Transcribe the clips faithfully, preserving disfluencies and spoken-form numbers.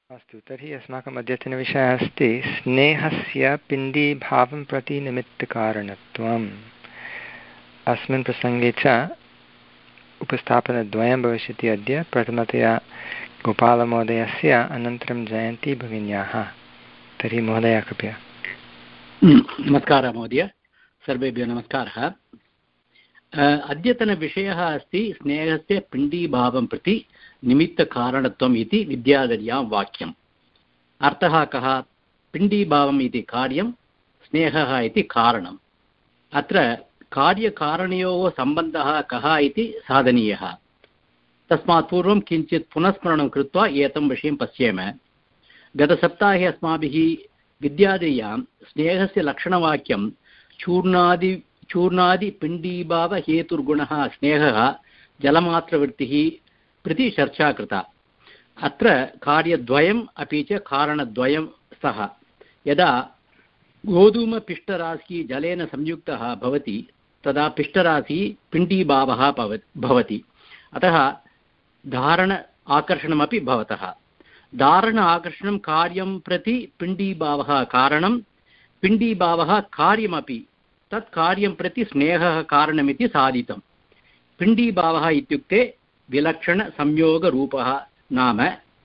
अस्तु, तर्हि अस्माकम् अद्यतनविषयः अस्ति स्नेहस्य पिण्डीभावं प्रति निमित्तकारणत्वम्। अस्मिन् प्रसङ्गे च उपस्थापनद्वयं भविष्यति अद्य, प्रथमतया गोपालमहोदयस्य, अनन्तरं जयन्ती भगिन्याः। तर्हि महोदय कृपया। नमस्कारः महोदय, सर्वेभ्यः नमस्कारः। अद्यतनविषयः अस्ति स्नेहस्य पिण्डीभावं प्रति निमित्तकारणत्वम् इति विद्याधर्यां वाक्यम्। अर्थः कः? पिण्डीभावम् इति कार्यं, स्नेहः इति कारणम्। अत्र कार्यकारणयोः सम्बन्धः कः इति साधनीयः। तस्मात् पूर्वं किञ्चित् पुनस्मरणं कृत्वा एतं विषयं पश्येम। गतसप्ताहे अस्माभिः विद्याधर्यां स्नेहस्य लक्षणवाक्यं चूर्णादि चूर्णादिपिण्डीभावहेतुर्गुणः स्नेहः जलमात्रवृत्तिः प्रति चर्चा कृता। अत्र कार्यद्वयम् अपि च कारणद्वयं स्तः। यदा गोधूमपिष्टराशिः जलेन संयुक्तः भवति तदा पिष्टराशिः पिण्डीभावः भवति। अतः धारण आकर्षणमपि भवतः। धारण आकर्षणं कार्यं प्रति पिण्डीभावः कारणं, पिण्डीभावः कार्यमपि तत् कार्यं प्रति स्नेहः कारणमिति साधितं। पिण्डीभावः इत्युक्ते विलक्षणसंयोगरूपः, नाम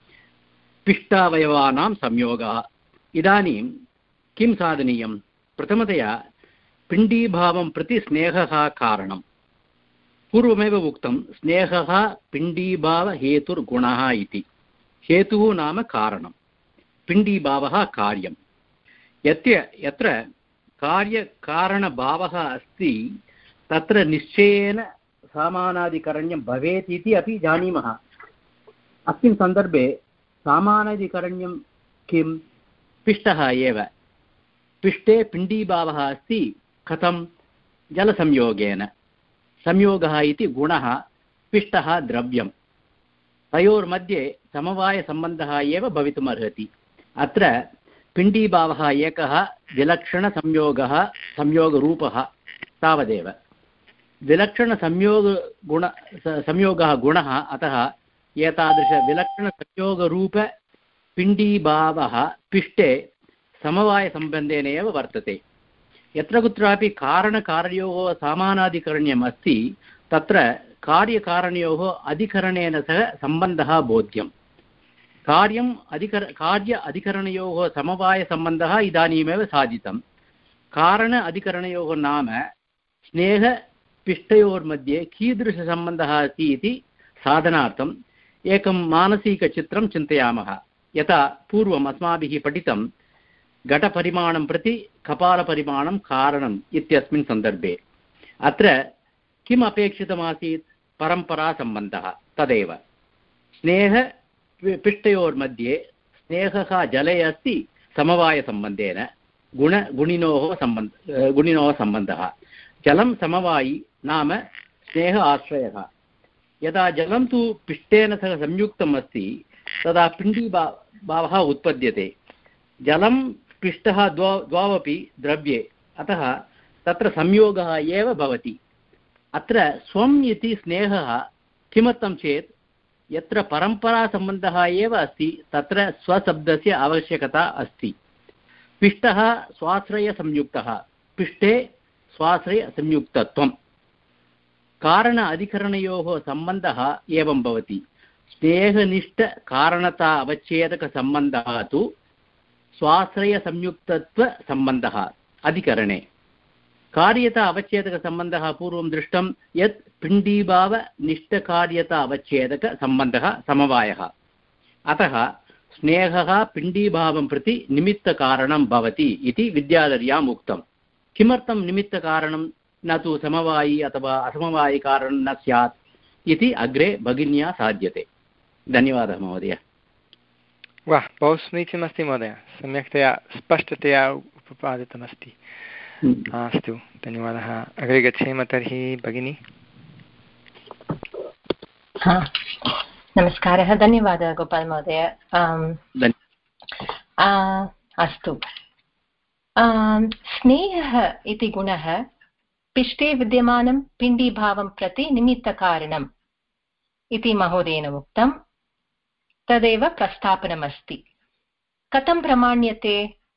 पिष्टावयवानां संयोगः। इदानीं किं साधनीयं? प्रथमतया पिण्डीभावं प्रति स्नेहः कारणं। पूर्वमेव उक्तं स्नेहः पिण्डीभावहेतुर्गुणः इति। हेतुः नाम कारणं, पिण्डीभावः कार्यं। यत्य यत्र कार्यकारणभावः अस्ति तत्र निश्चयेन सामानादिकरण्यं भवेत् इति अपि जानीमः। अस्मिन् सन्दर्भे सामानादिकरण्यं किं? पिष्टः एव। पिष्टे पिण्डीभावः अस्ति। कथं? जलसंयोगेन। संयोगः इति गुणः, पिष्टः द्रव्यं। तयोर्मध्ये समवायसम्बन्धः एव भवितुमर्हति। अत्र पिण्डीभावः एकः, विलक्षणसंयोगः संयोगरूपः तावदेव। विलक्षणसंयोगगुण संयोगः गुणः, अतः एतादृशविलक्षणसंयोगरूपपिण्डीभावः पिष्टे समवायसम्बन्धेन एव वर्तते। यत्र कुत्रापि कारणकार्ययोः समानाधिकरण्यम् अस्ति तत्र कार्यकारणयोः अधिकरणेन सह सम्बन्धः बोध्यम्। कार्यम् अधिकर कार्य अधिकरणयोः समवायसम्बन्धः इदानीमेव साधितं। कारण अधिकरणयोः नाम स्नेहपिष्टयोर्मध्ये कीदृशसम्बन्धः अस्ति इति साधनार्थम् एकं मानसिकचित्रं चिन्तयामः। यथा पूर्वम् अस्माभिः पठितं घटपरिमाणं प्रति कपालपरिमाणं कारणम् इत्यस्मिन् सन्दर्भे। अत्र किम् अपेक्षितमासीत्? परम्परासम्बन्धः। तदेव स्नेह पिष्टयोर्मध्ये स्नेहः जले अस्ति समवायसम्बन्धेन, गुण गुणिनोः सम्बन्ध गुणिनोः सम्बन्धः। जलं समवायी नाम स्नेह आश्रयः। यदा जलं तु पिष्टेन सह संयुक्तम् अस्ति तदा पिण्डीभा भावः उत्पद्यते। जलं पिष्टः द्वौ द्वावपि द्रव्ये, अतः तत्र संयोगः एव भवति। अत्र स्वम् इति स्नेहः किमर्थं चेत् यत्र परम्परासम्बन्धः एव अस्ति तत्र स्वशब्दस्य आवश्यकता अस्ति। पिष्टः स्वाश्रयसंयुक्तः, पिष्टे स्वाश्रयसंयुक्तत्वं। कारण अधिकरणयोः सम्बन्धः एवं भवति। स्नेहनिष्ठकारणता अवच्छेदकसम्बन्धः तु स्वाश्रयसंयुक्तत्वसम्बन्धः अधिकरणे। कार्यता अवच्छेदकसम्बन्धः पूर्वं दृष्टं यत् पिण्डीभावनिष्ठकार्यता अवच्छेदकसम्बन्धः समवायः। अतः स्नेहः पिण्डीभावं प्रति निमित्तकारणं भवति इति विद्याधर्याम् उक्तं। किमर्थं निमित्तकारणं, न तु समवायी अथवा असमवायिकारणं न स्यात् इति अग्रे भगिन्या साध्यते। धन्यवादः महोदय। वाह, बहु समीचीनमस्ति महोदय, सम्यक्तया स्पष्टतया उपपादितमस्ति। अस्तु, धन्यवादः। अग्रे गच्छेम तर्हि भगिनी। नमस्कारः, धन्यवादः गोपाल महोदय। अस्तु, स्नेहः इति गुणः पिष्टे विद्यमानं पिण्डीभावं प्रति निमित्तकारणम् इति महोदयेन उक्तं। तदेव प्रस्थापनमस्ति। कथं प्रमाण्यते?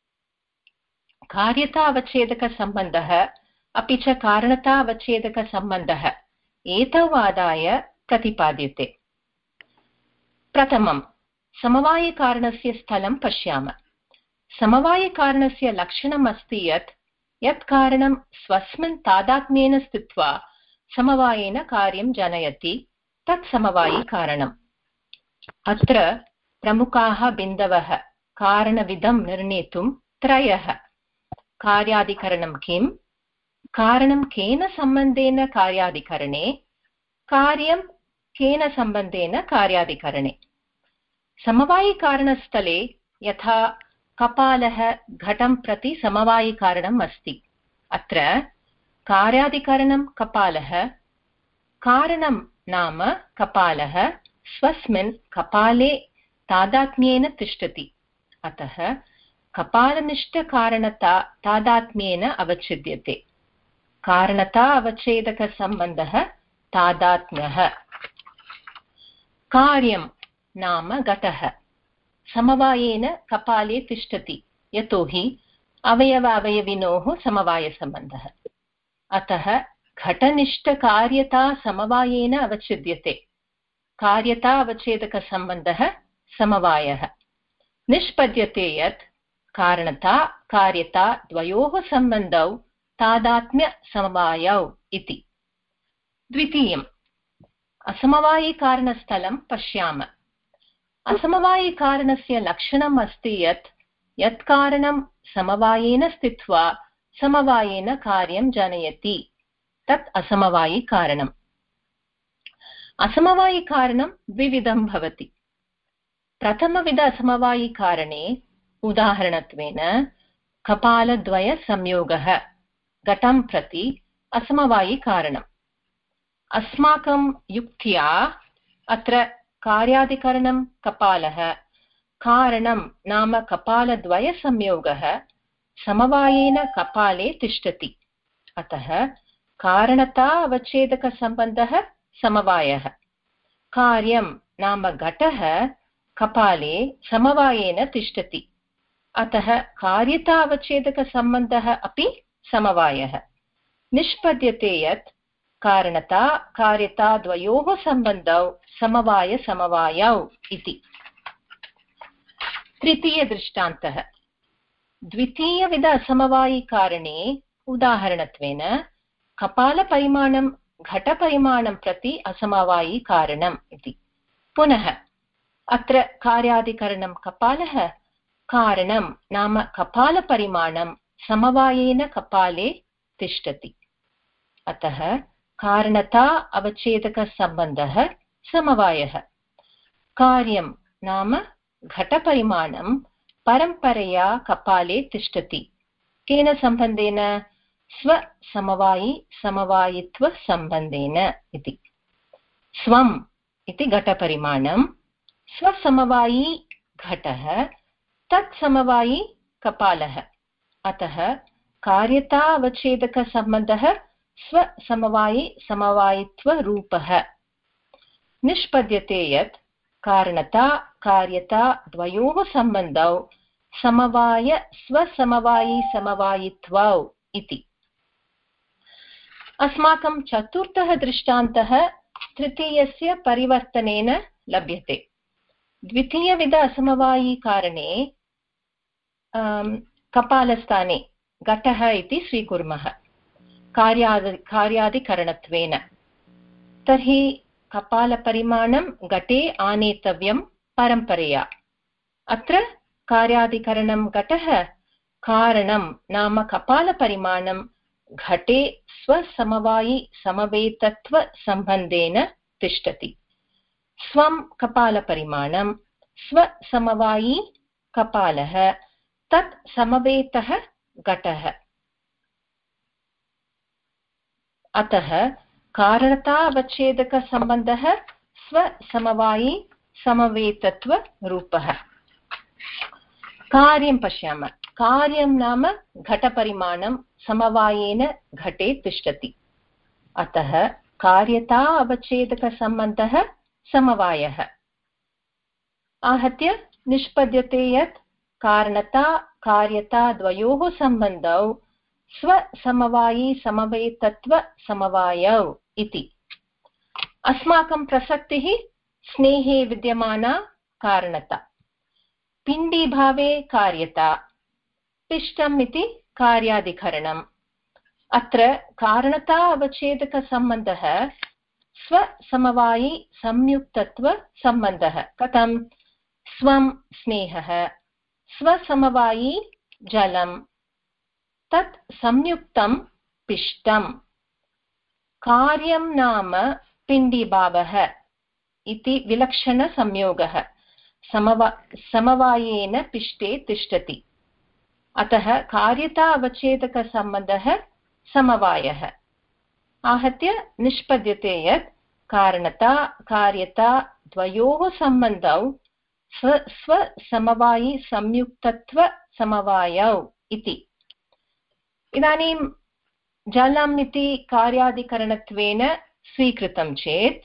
कार्यतावच्छेदकसम्बन्धः अपि च कारणतावच्छेदकसम्बन्धः एतौ आदाय प्रतिपाद्यते। प्रथमं समवायिकारणस्य स्थलं पश्यामः। समवायिकारणस्य लक्षणम् अस्ति यत् यत् कारणं स्वस्मिन् तादात्म्येन स्थित्वा समवायेन कार्यं जनयति तत् समवायिकारणम्। अत्र प्रमुखाः बिन्दवः कारणविधं निर्णेतुं त्रयः। कार्यादिकरणं किं, कारणं केन सम्बन्धेन कार्यादिकरणे, कार्यं केन सम्बन्धेन कार्यादिकरणे। समवायिकारणस्थले यथा कपालः घटं प्रति समवायिकारणम् अस्ति, अत्र कार्यादिकरणं कपालः, कारणं नाम कपालः स्वस्मिन् कपाले तादात्म्येन तिष्ठति, अतः कपालनिष्ठकारणता तादात्म्येन अवच्छिद्यते। कारणता अवच्छेदकसम्बन्धः तादात्म्यः। कार्यं नाम घटः समवायेन कपाले तिष्ठति, यतोहि अवयव अवयविनोः समवायसम्बन्धः, अतः घटनिष्ठकार्यता समवायेन अवच्छिद्यते। कार्यता अवच्छेदकसम्बन्धः समवायः। निष्पद्यते यत् कारणता कार्यता द्वयोः सम्बन्धौ तादात्म्यसमवायौ इति। द्वितीयम् असमवायिकारणस्थलं पश्यामः। असमवायिकारणस्य लक्षणम् अस्ति यत् यत् कारणं समवायेन स्थित्वा समवायेन कार्यं जनयति तत् असमवायिकारणम्। असमवायिकारणं द्विविधं भवति। प्रथमविध असमवायिकारणे उदाहरणत्वेन कपालद्वयसंयोगः घटं प्रति असमवायिकारणम्। अस्माकं युक्त्या अत्र कार्यादिकरणं कपालः, कारणं नाम कपालद्वयसंयोगः समवायेन कपाले तिष्ठति, अतः कारणता अवच्छेदकसम्बन्धः समवायः। कार्यं नाम घटः कपाले समवायेन तिष्ठति, अतः कार्यता अवच्छेदकसम्बन्धः अपि समवायः। निष्पद्यते यत् कारणता कार्यता द्वयोः सम्बन्धौ समवायसमवायौ इति। तृतीयदृष्टान्तः द्वितीयविध असमवायिकारणे उदाहरणत्वेन कपालपरिमाणं घटपरिमाणं प्रति असमवायिकारणम् इति। पुनः अत्र कार्यादिकरणं कपालः, कारणं नाम कपालपरिमाणं समवायेन कपाले तिष्ठति, अतः कारणता अवच्छेदकसम्बन्धः समवायः। कार्यं नाम घटपरिमाणं परम्परया कपाले तिष्ठति, केन सम्बन्धेन? स्वसमवायि समवायित्वसम्बन्धेन इति। स्वम् इति घटपरिमाणं, स्वसमवायी घटः, तत्समवायी कपालः, अतः कार्यता अवच्छेदकसम्बन्धः स्वसमवायि समवायित्वरूपः। निष्पद्यते यत् कारणता कार्यता द्वयोः सम्बन्धौ समवाय स्वसमवायि समवायित्वौ इति। अस्माकं चतुर्थः दृष्टान्तः तृतीयस्य परिवर्तनेन लभ्यते। द्वितीयविध असमवायिकारणे कपालस्थाने घटः इति स्वीकुर्मः कार्यादि कार्यादिकरणत्वेन, तर्हि कपालपरिमाणं घटे आनेतव्यं परम्परया। अत्र कार्यादिकरणं घटः, कारणं नाम कपालपरिमाणं घटे स्वसमवायि समवेतत्वसम्बन्धेन तिष्ठति। स्वं कपालपरिमाणं, स्वसमवायी कपालः, तत् समवेतः घटः, अतः कारणतावच्छेदकसम्बन्धः स्वसमवायी समवेतत्वरूपः। कार्यं पश्यामः। कार्यं नाम घटपरिमाणं समवायेन घटे तिष्ठति, अतः कार्यता अवच्छेदकसम्बन्धः समवायः। आहत्य निष्पद्यते यत् कारणता कार्यता द्वयोः सम्बन्धौ स्वसमवायी समवेतत्वसमवायौ इति। अस्माकं प्रसक्तिः स्नेहे विद्यमाना कारणता, पिण्डीभावे कार्यता, पिष्टम् इति कार्याधिकरणम्। अत्र कारणता अवच्छेदकसम्बन्धः स्वसमवायी संयुक्तत्वसम्बन्धः। कथं? स्वं स्नेहः, स्वसमवायी जलं, तत् संयुक्तं पिष्टं। कार्यं नाम पिण्डीभावः इति विलक्षणसंयोगः समवा समवायेन पिष्टे तिष्ठति। अतः कार्यता अवच्छेदकसम्बन्धः समवायः। आहत्य निष्पद्यते यत् कारणता कार्यता द्वयोः सम्बन्धौ स्व स्वसमवायी संयुक्तत्वसमवायौ इति। इदानीं जलम् इति कार्याधिकरणत्वेन स्वीकृतं चेत्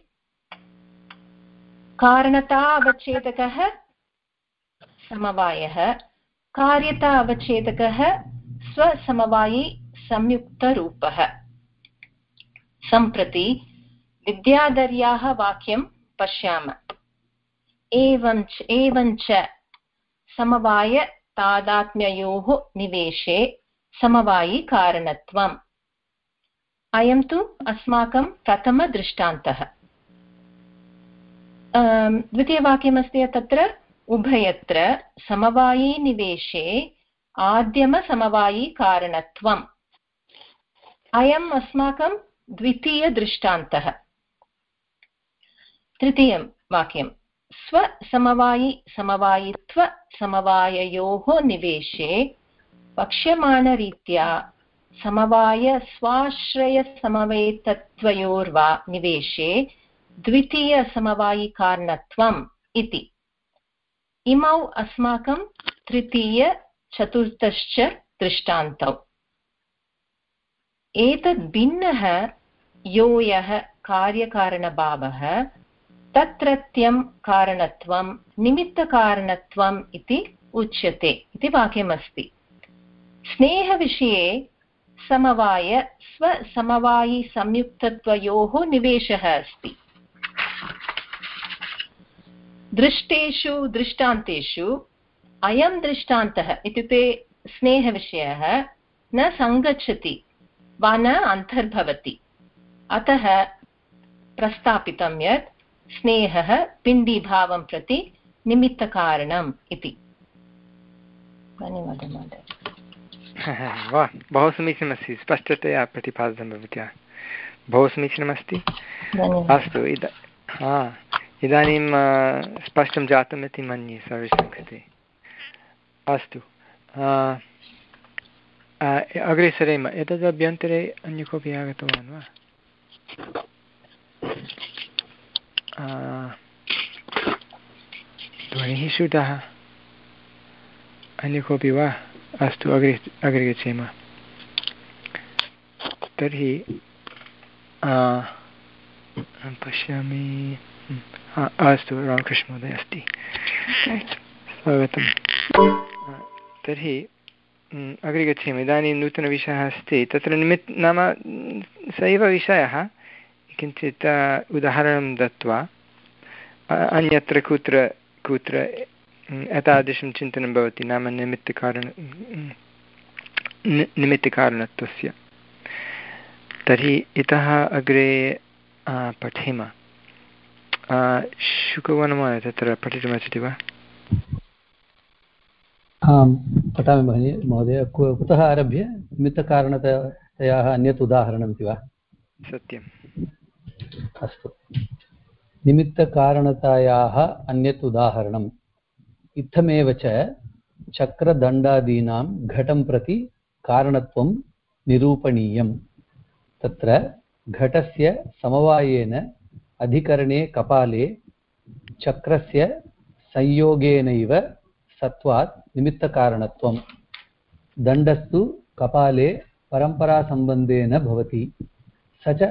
कारणता अवच्छेदकः समवायः, कार्यता अवच्छेदकः स्वसमवायी संयुक्तरूपः। सम्प्रति विद्याधर्याः वाक्यं पश्यामः। एवञ्च एवञ्च समवाय तादात्म्ययोः निवेशे समवायी कारणत्वम्। अयं तु अस्माकं प्रथमदृष्टान्तः। द्वितीयवाक्यमस्ति तत्र उभयत्र समवायी निवेशे आद्यमसमवायी कारणत्वम्। अयम् अस्माकं द्वितीयदृष्टान्तः। तृतीयं वाक्यं स्वसमवायी समवायित्व समवाययोः निवेशे वक्ष्यमाणरीत्या समवाय स्वाश्रय समवेतत्वयोर्वा निवेशे द्वितीयसमवायी कारणत्वम् इति। इमौ अस्माकं तृतीय चतुर्थश्च दृष्टान्तौ। एतद् भिन्नः यो यः कार्यकारणभावः तत्रत्यं कारणत्वं निमित्तकारणत्वम् इति उच्यते इति वाक्यमस्ति। स्नेहविषये समवाय स्वसमवायी संयुक्तत्वयोः निवेशः अस्ति। दृष्टेषु दृष्टान्तेषु अयं दृष्टान्तः इत्युक्ते स्नेहविषयः न सङ्गच्छति वा न अन्तर्भवति। अतः प्रस्तापितं यत् स्नेहः पिण्डीभावं प्रति निमित्तकारणम् इति। धन्यवादः महोदय। वाह, बहु समीचीनमस्ति, स्पष्टतया प्रतिपादितं भवत्या, बहु समीचीनमस्ति। अस्तु, इद हा इदानीं स्पष्टं जातम् इति मन्ये सर्वेषां कृते। अस्तु, अग्रे सरेम। एतदभ्यन्तरे अन्य कोऽपि आगतवान् वा? ध्वनिः श्रुतः। अन्य कोऽपि वा? अस्तु, अग्रे अग्रे गच्छेम। तर्हि पश्यामि। अस्तु, रामकृष्णमहोदय अस्ति, स्वागतं। तर्हि अग्रे गच्छेम। इदानीं नूतनविषयः अस्ति। तत्र निमित्त नाम स एव विषयः, किञ्चित् उदाहरणं दत्वा अन्यत्र कुत्र कुत्र एतादृशं चिन्तनं भवति, नाम निमित्तकारण निमित्तकारणत्वस्य। तर्हि इतः अग्रे पठेम। शुकवनमहोदय तत्र पठितुमर्हति वा? आं पठामि भगिनि महोदय। कुतः आरभ्य? निमित्तकारणतयाः अन्यत् उदाहरणमिति वा? सत्यम्। अस्तु, निमित्तकारणतायाः अन्यत् उदाहरणम्। इत्थमेव च चक्रदण्डादीनां घटं प्रति कारणत्वं निरूपणीयं। तत्र घटस्य समवायेन अधिकरणे कपाले चक्रस्य संयोगेनैव सत्वात् निमित्तकारणत्वं। दण्डस्तु कपाले परम्परासम्बन्धेन भवति। स च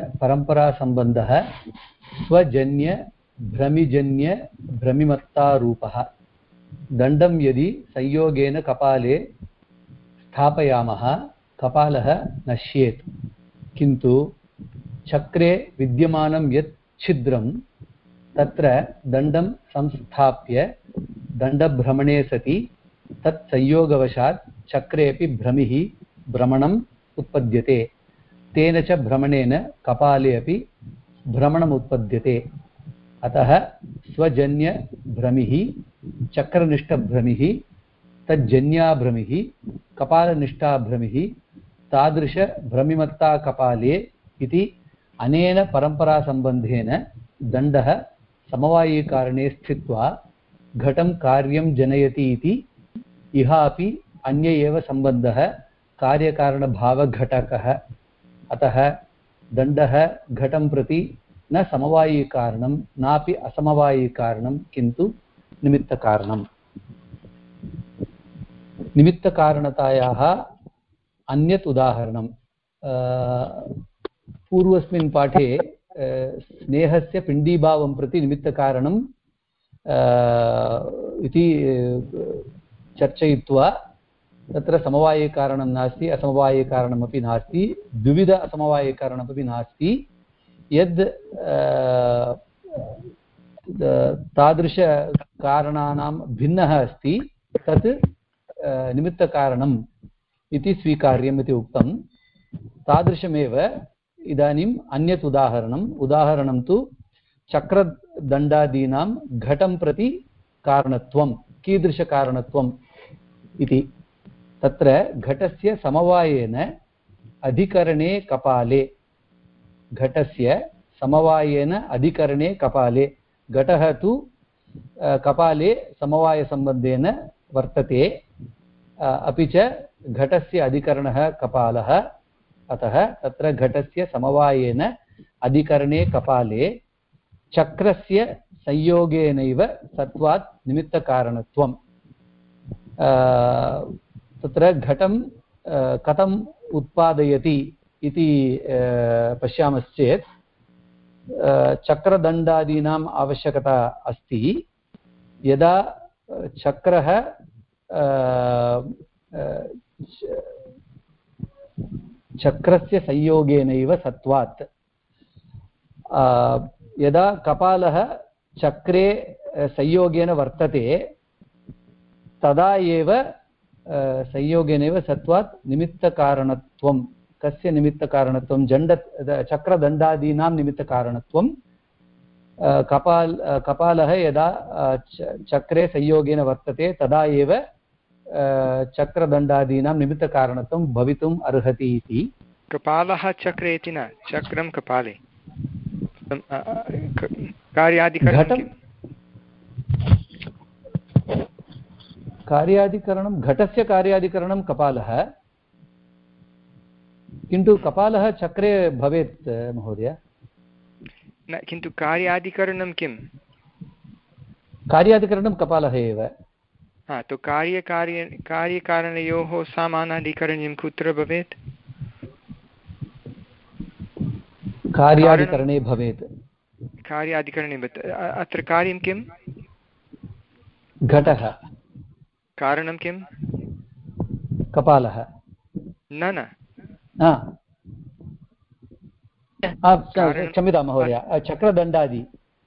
परम्परासम्बन्धः स्वजन्यभ्रमिजन्यभ्रमिमत्तारूपः। दण्डं यदि संयोगेन कपाले स्थापयामः कपालः नश्येत्, किन्तु चक्रे विद्यमानं यत् छिद्रं तत्र दण्डं संस्थाप्य दण्डभ्रमणे सति तत् संयोगवशात् चक्रेऽपि भ्रमिः भ्रमणम् उत्पद्यते, तेन च भ्रमणेन कपाले अपि भ्रमणम् उत्पद्यते। अतः स्वजन्यभ्रमिः चक्रनिष्ठभ्रमिः तज्जन्याभ्रमिः कपालनिष्ठाभ्रमिः तादृशभ्रमिमत्ता कपाले इति अनेन परम्परासम्बन्धेन दण्डः समवायिकारणे स्थित्वा घटं कार्यं जनयति इति इह अपि अन्य एव सम्बन्धः कार्यकारणभावघटकः। अतः दण्डः घटं प्रति न समवायिकारणं नापि असमवायिकारणं किन्तु निमित्तकारणम्। निमित्तकारणतायाः अन्यत् उदाहरणं पूर्वस्मिन् पाठे स्नेहस्य पिण्डीभावं प्रति निमित्तकारणं इति चर्चयित्वा तत्र समवायिकारणं नास्ति असमवायिकारणमपि नास्ति, द्विविध असमवायिकारणमपि नास्ति, यद् तादृशकारणानां भिन्नः अस्ति तत् निमित्तकारणम् इति स्वीकार्यम् इति उक्तं। तादृशमेव इदानीम् अन्यत् उदाहरणम् उदाहरणं तु चक्रदण्डादीनां घटं प्रति कारणत्वं कीदृशकारणत्वम् इति। तत्र घटस्य समवायेन अधिकरणे कपाले घटस्य समवायेन अधिकरणे कपाले घटः तु कपाले समवायसम्बन्धेन वर्तते, अपि च घटस्य अधिकरणः कपालः। अतः तत्र घटस्य समवायेन अधिकरणे कपाले चक्रस्य संयोगेनैव सत्वात् निमित्तकारणत्वम्। तत्र घटं कथम् उत्पादयति इति पश्यामश्चेत् चक्रदण्डादीनाम् आवश्यकता अस्ति। यदा चक्रः चक्रस्य संयोगेनैव सत्वात्, यदा कपालः चक्रे संयोगेन वर्तते तदा एव संयोगेनैव सत्वात् निमित्तकारणत्वं। कस्य निमित्तकारणत्वं? जण्ड चक्रदण्डादीनां निमित्तकारणत्वं। कपाल कपालः यदा चक्रे संयोगेन वर्तते तदा एव चक्रदण्डादीनां निमित्तकारणत्वं भवितुम् अर्हति इति। कपालः चक्रे इति न, चक्रं कपाले। कार्यादिकरणं कार्यादिकरणं घटस्य कार्यादिकरणं कपालः, किन्तु कपालः चक्रे भवेत् महोदय न, किन्तु कार्यादिकरणं किं? कार्यादिकरणं कपालः एव। हा, तो कार्यकार्य कार्यकारणयोः समानाधिकरणं कुत्र भवेत्? कार्यादिकरणे भवेत्। कार्यादिकरणे अत्र कार्यं किं? घटः। कारणं किं? कपालः। न न क्षम्यतां महोदय, चक्रदण्डादि।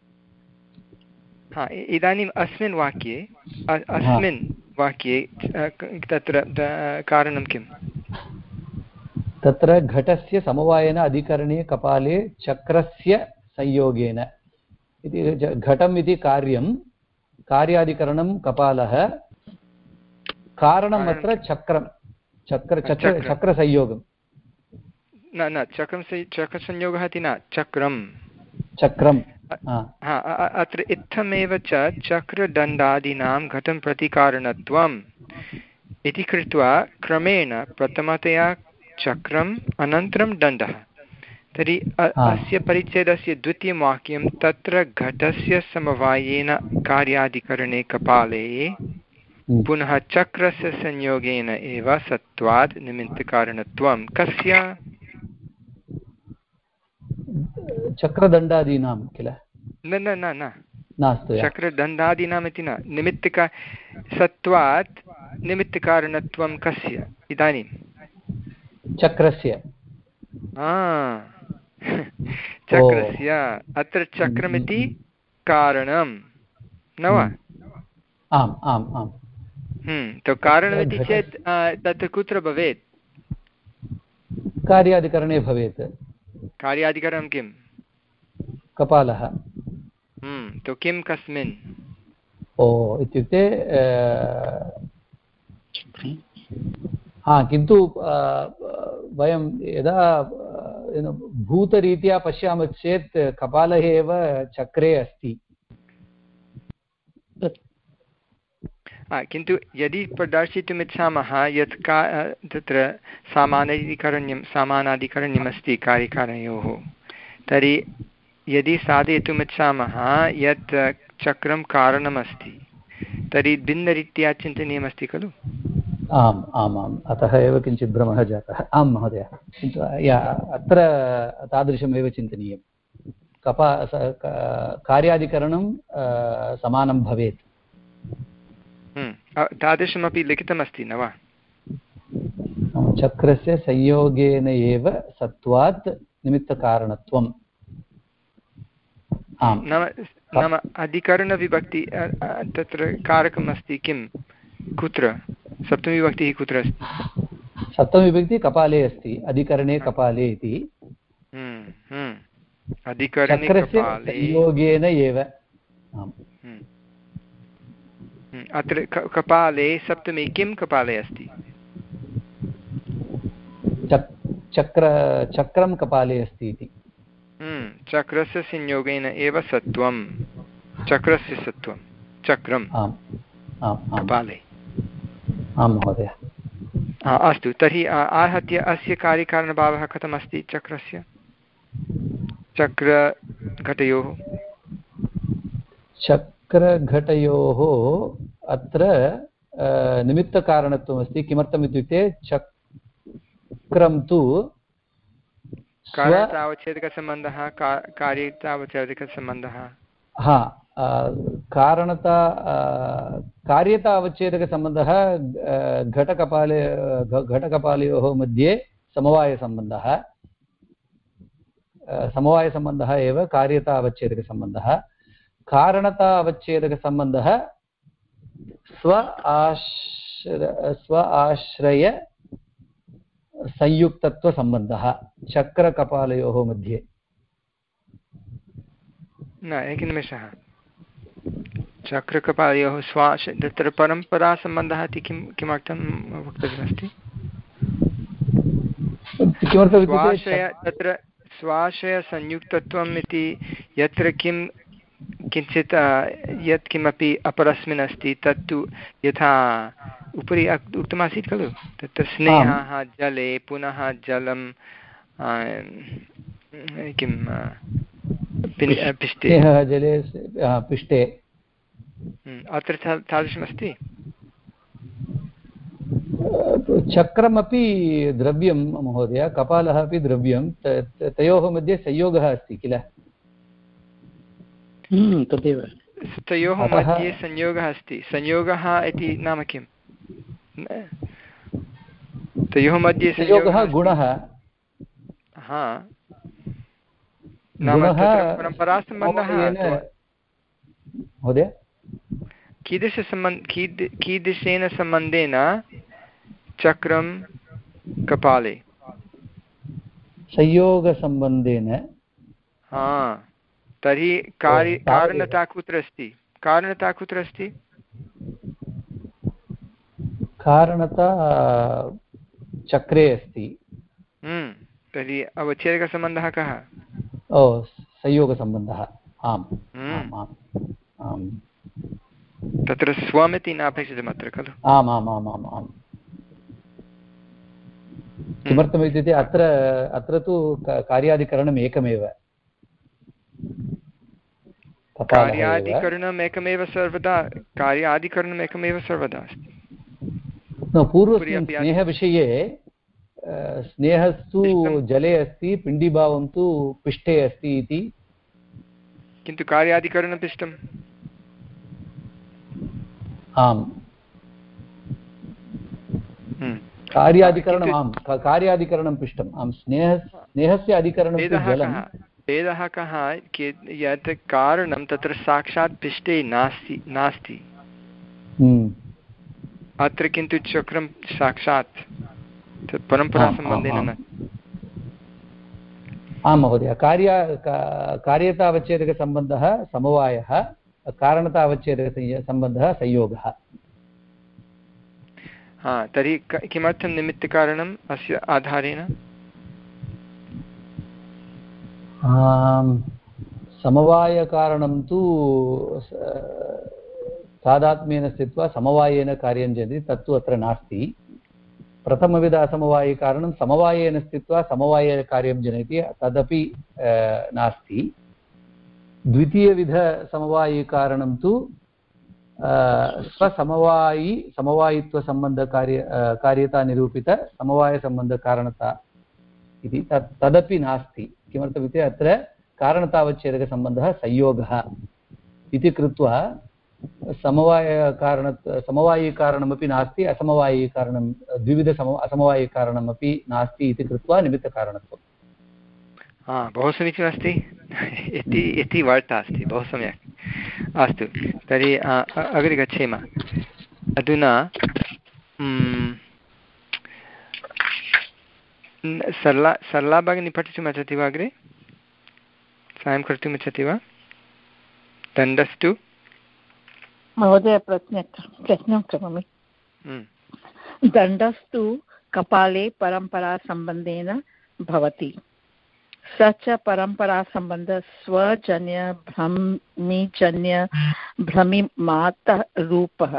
हा, इदानीम् अस्मिन् वाक्ये अस्मिन् वाक्ये तत्र कारणं किम्? तत्र घटस्य समवायेन अधिकरणे कपाले चक्रस्य संयोगेन इति। घटम् इति कार्यं, कार्यादिकरणं कपालः, कारणम् अत्र चक्रं चक्र चक्र चक्रसंयोगं। न न चक्रं चक्रसंयोगः इति न, चक्रं चक्रं। हा, अत्र इत्थमेव च चक्रदण्डादीनां घटं प्रति कारणत्वम् इति कृत्वा क्रमेण प्रथमतया चक्रम् अनन्तरं दण्डः। तर्हि अस्य परिच्छेदस्य द्वितीयं वाक्यं तत्र घटस्य समवायेन कार्यादिकरणे कपाले पुनः चक्रस्य संयोगेन एव सत्वात् निमित्तकारणत्वं। कस्य? चक्रदण्डादीनां किल? न न न न नास्तु चक्रदन्तादीनाम् इति न निमित्तका सत्वात् निमित्तकारणत्वं कस्य इदानीं चक्रस्य चक्रस्य अत्र चक्रमिति कारणं न वा आम् आम् आम् तो कारणमिति चेत् तत्र कुत्र भवेत् कार्यादिकरणे भवेत् कार्यादिकरणं किं कपालः तो किं कस्मिन् ओ इत्युक्ते हा किन्तु वयं यदा भूतरीत्या पश्यामः चेत् कपालः एव चक्रे अस्ति किन्तु यदि प्रदर्शितुम् इच्छामः यत् का तत्र सामानाधिकरण्यं सामानाधिकरण्यमस्ति कार्यकारणयोः तर्हि यदि साधयितुम् इच्छामः यत् चक्रं कारणमस्ति तर्हि भिन्नरीत्या चिन्तनीयमस्ति खलु आम् आम् आम् अतः एव किञ्चित् भ्रमः जातः आं महोदय किन्तु अत्र तादृशमेव चिन्तनीयं कपा कार्यादिकरणं समानं भवेत् तादृशमपि लिखितमस्ति न वा चक्रस्य संयोगेन एव सत्वात् निमित्तकारणत्वम् आम् नाम नाम अधिकरणविभक्ति तत्र कारकम् अस्ति किं कुत्र सप्तमीविभक्तिः कुत्र अस्ति सप्तमीविभक्तिः कपाले अस्ति अधिकरणे कपाले इति अधिकरणे संयोगेन एव अत्र कपाले सप्तमी किं कपाले अस्ति चक्र चक्रं कपाले अस्ति इति चक्रस्य संयोगेन एव सत्वं चक्रस्य सत्वं चक्रं कपाले आं महोदय अस्तु तर्हि आहत्य अस्य कार्यकारणभावः कथमस्ति चक्रस्य चक्रघटयोः चक्रघटयोः अत्र निमित्तकारणत्वमस्ति किमर्थम् इत्युक्ते चक्रं तु कारणतावच्छेदकसम्बन्धः कार्यतावच्छेदकसम्बन्धः हा कारणता कार्यतावच्छेदकसम्बन्धः घटकपाले घटकपालयोः मध्ये समवायसम्बन्धः समवायसम्बन्धः एव कार्यतावच्छेदकसम्बन्धः कारणता अवच्छेदकसम्बन्धः स्व आश्र स्व आश्रय संयुक्तत्वसम्बन्धः चक्रकपालयोः मध्ये न एकनिमेषः चक्रकपालयोः स्वाश तत्र परम्परासम्बन्धः इति किं किमर्थं वक्तव्यमस्ति स्वाश्रय तत्र स्वाश्रयसंयुक्तत्वम् इति यत्र किं किञ्चित् यत् किमपि अपरस्मिन् अस्ति तत्तु यथा उपरि उक्तमासीत् खलु तत्र स्नेहः जले पुनः जलं किं पिष्टे जले पिष्टे अत्र तादृशमस्ति चक्रमपि द्रव्यं महोदय कपालः अपि द्रव्यं तयोः मध्ये संयोगः अस्ति किल तदेव तयोः मध्ये संयोगः अस्ति संयोगः इति नाम किम् तयोः मध्ये संयोगः गुणः हा नाम तत्र परम्परासम्बन्धः महोदय कीदृशसम्बन्ध कीद कीदृशेन सम्बन्धेन चक्रं कपाले संयोगसम्बन्धेन हा तर्हि कार्य कारणता कुत्र अस्ति कारणता कुत्र अस्ति कारणता चक्रे अस्ति तर्हि अवच्छेदकसम्बन्धः कः ओ संयोगसम्बन्धः आम् आम् तत्र स्वमिति नापेक्षितम् अत्र खलु आम् आम् आम् आम् आम् किमर्थमित्युक्ते अत्र अत्र तु कार्यादिकरणम् एकमेव कार्यादिकरणम् एकमेव सर्वदा कार्यादिकरणम् एकमेव सर्वदा अस्ति पूर्वस्मिन् स्नेहविषये स्नेहस्तु जले अस्ति पिण्डीभावं तु पिष्टे अस्ति इति किन्तु कार्यादिकरणपिष्टं आम् कार्याधिकरणम् आम् कार्याधिकरणं पृष्टम् आम् स्नेह स्नेहस्य अधिकरणं जलं भेदः कः यत् कारणं तत्र साक्षात् पृष्ठे नास्ति नास्ति अत्र किन्तु चक्रं साक्षात् परम्परासम्बन्धेन न आं महोदय कार्य कार्यतावच्छेदकसम्बन्धः समवायः कारणतावच्छेदकसम्बन्धः संयोगः हा तर्हि किमर्थं निमित्तकारणम् अस्य आधारेण समवायकारणं तु तादात्म्येन स्थित्वा समवायेन कार्यं जनयति तत्तु अत्र नास्ति प्रथमविध असमवायिकारणं समवायेन स्थित्वा समवायेन कार्यं जनयति तदपि नास्ति द्वितीयविधसमवायिकारणं तु स्वसमवायि समवायित्वसम्बन्धकार्य कार्यतानिरूपित समवायसम्बन्धकारणता इति तत् तदपि नास्ति किमर्थमिति अत्र कारणतावच्छेदकसम्बन्धः संयोगः इति कृत्वा समवायकारण समवायिकारणमपि नास्ति असमवायिकारणं द्विविधसम असमवायिकारणमपि नास्ति इति कृत्वा निमित्तकारणत्वं हा बहु समीचीनमस्ति इति इति वार्ता अस्ति बहु सम्यक् अस्तु तर्हि अग्रे गच्छेम अधुना सरला सरला भगिनी पठितुम् इच्छति वा अग्रे साहाय्यं कर्तुम् इच्छति वा दण्डस्तु महोदय प्रश्न प्रश्नं करोमि दण्डस्तु कपाले परम्परासम्बन्धेन भवति स च परम्परासम्बन्धः स्वजन्य भ्रमिजन्य भ्रमिमातः रूपः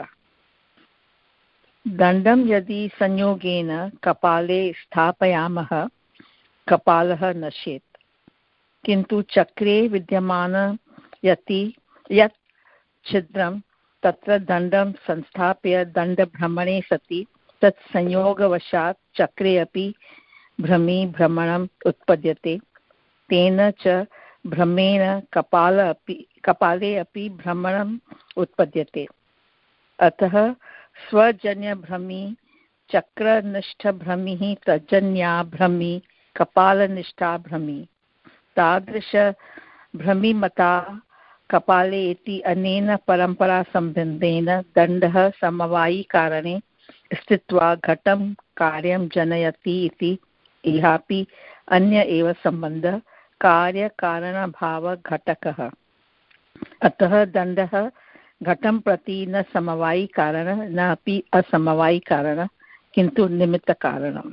दण्डं यदि संयोगेन कपाले स्थापयामः कपालः नश्येत् किन्तु चक्रे विद्यमान यति यत् छिद्रं तत्र दण्डं संस्थाप्य दण्डभ्रमणे सति तत् संयोगवशात् चक्रे अपि भ्रमी भ्रमणम् उत्पद्यते तेन च भ्रमेण कपाल अपि कपाले अपि भ्रमणम् उत्पद्यते अतः स्वजन्यभ्रमी चक्रनिष्ठभ्रमिः तज्जन्याभ्रमी कपालनिष्ठाभ्रमी तादृशभ्रमिमता कपाले इति अनेन परम्परासम्बन्धेन दण्डः समवायिकारणे स्थित्वा घटं कार्यं जनयति इति इहापि अन्य एव सम्बन्धः कार्यकारणभावघटकः अतः दण्डः घटं प्रति न समवायिकारणः न अपि असमवायिकारणः किन्तु निमित्तकारणम्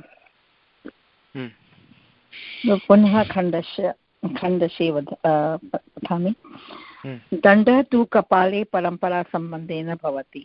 पुनः खण्डस्य खण्डसे वद पठामि दण्डः तु कपाले परम्परासम्बन्धेन भवति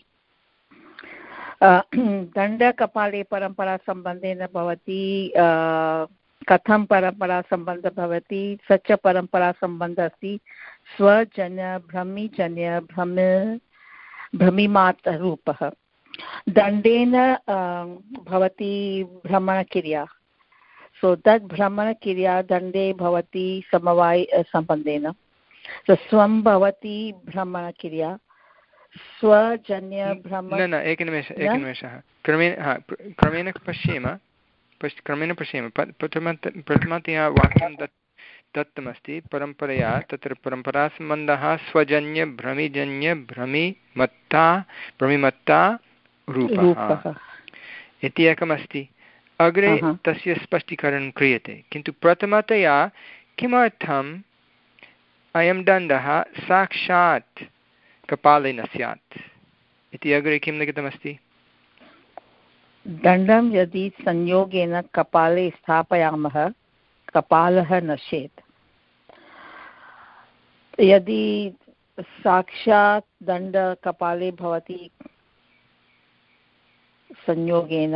दण्डकपाले परम्परासम्बन्धेन भवति कथं परम्परासम्बन्धः भवति स च परम्परासम्बन्धः अस्ति स्वजन्य भ्रमिजन्य भ्रम भ्रमिमातरूपः दण्डेन भवति भ्रमणक्रिया सो तद् भ्रमणक्रिया दण्डे भवति समवाय सम्बन्धेन स्वं भवति भ्रमणक्रिया स्वजन्य भ्रम न न एकनिमेषः एकनिमेषः क्रमेण क्रमेण पश्येम पश् क्रमेण पश्येम प्रथम प्रथमतया वाक्यं दत् दत्तमस्ति परम्परया तत्र परम्परासम्बन्धः स्वजन्य भ्रमिजन्य भ्रमिमत्ता भ्रमिमत्ता रूपः इति एकमस्ति अग्रे तस्य स्पष्टीकरणं क्रियते किन्तु प्रथमतया किमर्थम् अयं दण्डः साक्षात् कपाले न स्यात् इति अग्रे किं लिखितमस्ति दण्डं यदि संयोगेन कपाले स्थापयामः कपालः नश्येत् यदि साक्षात् दण्ड कपाले भवति संयोगेन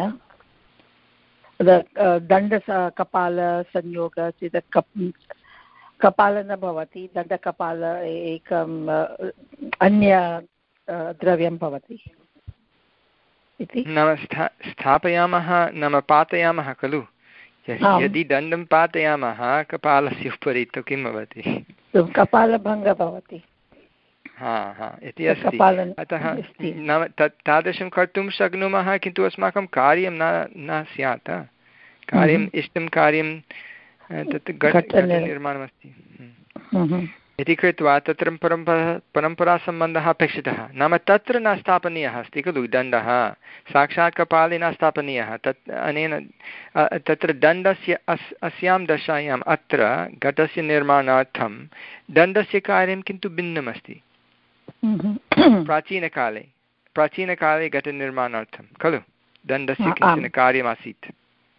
दण्ड कपाल संयोग कप कपाल न भवति दण्डकपाल एकम् अन्य द्रव्यं भवति इति नाम स्था स्थापयामः नाम पातयामः खलु यदि दण्डं पातयामः कपालस्य उपरि तु किं भवति कपालभङ्गः भवति हा हा इति अस्ति। अतः नाम तत् तादृशं कर्तुं शक्नुमः, किन्तु अस्माकं कार्यं न न स्यात्। कार्यम् इष्टं कार्यं तत् घटनिर्माणमस्ति इति कृत्वा तत्र परम्परा परम्परासम्बन्धः अपेक्षितः। नाम तत्र न स्थापनीयः अस्ति खलु दण्डः, साक्षात् कपाले न स्थापनीयः। तत् अनेन तत्र दण्डस्य अस् अस्यां दशायाम् अत्र घटस्य निर्माणार्थं दण्डस्य कार्यं किन्तु भिन्नमस्ति प्राचीनकाले। प्राचीनकाले घटनिर्माणार्थं खलु दण्डस्य किञ्चन कार्यमासीत्।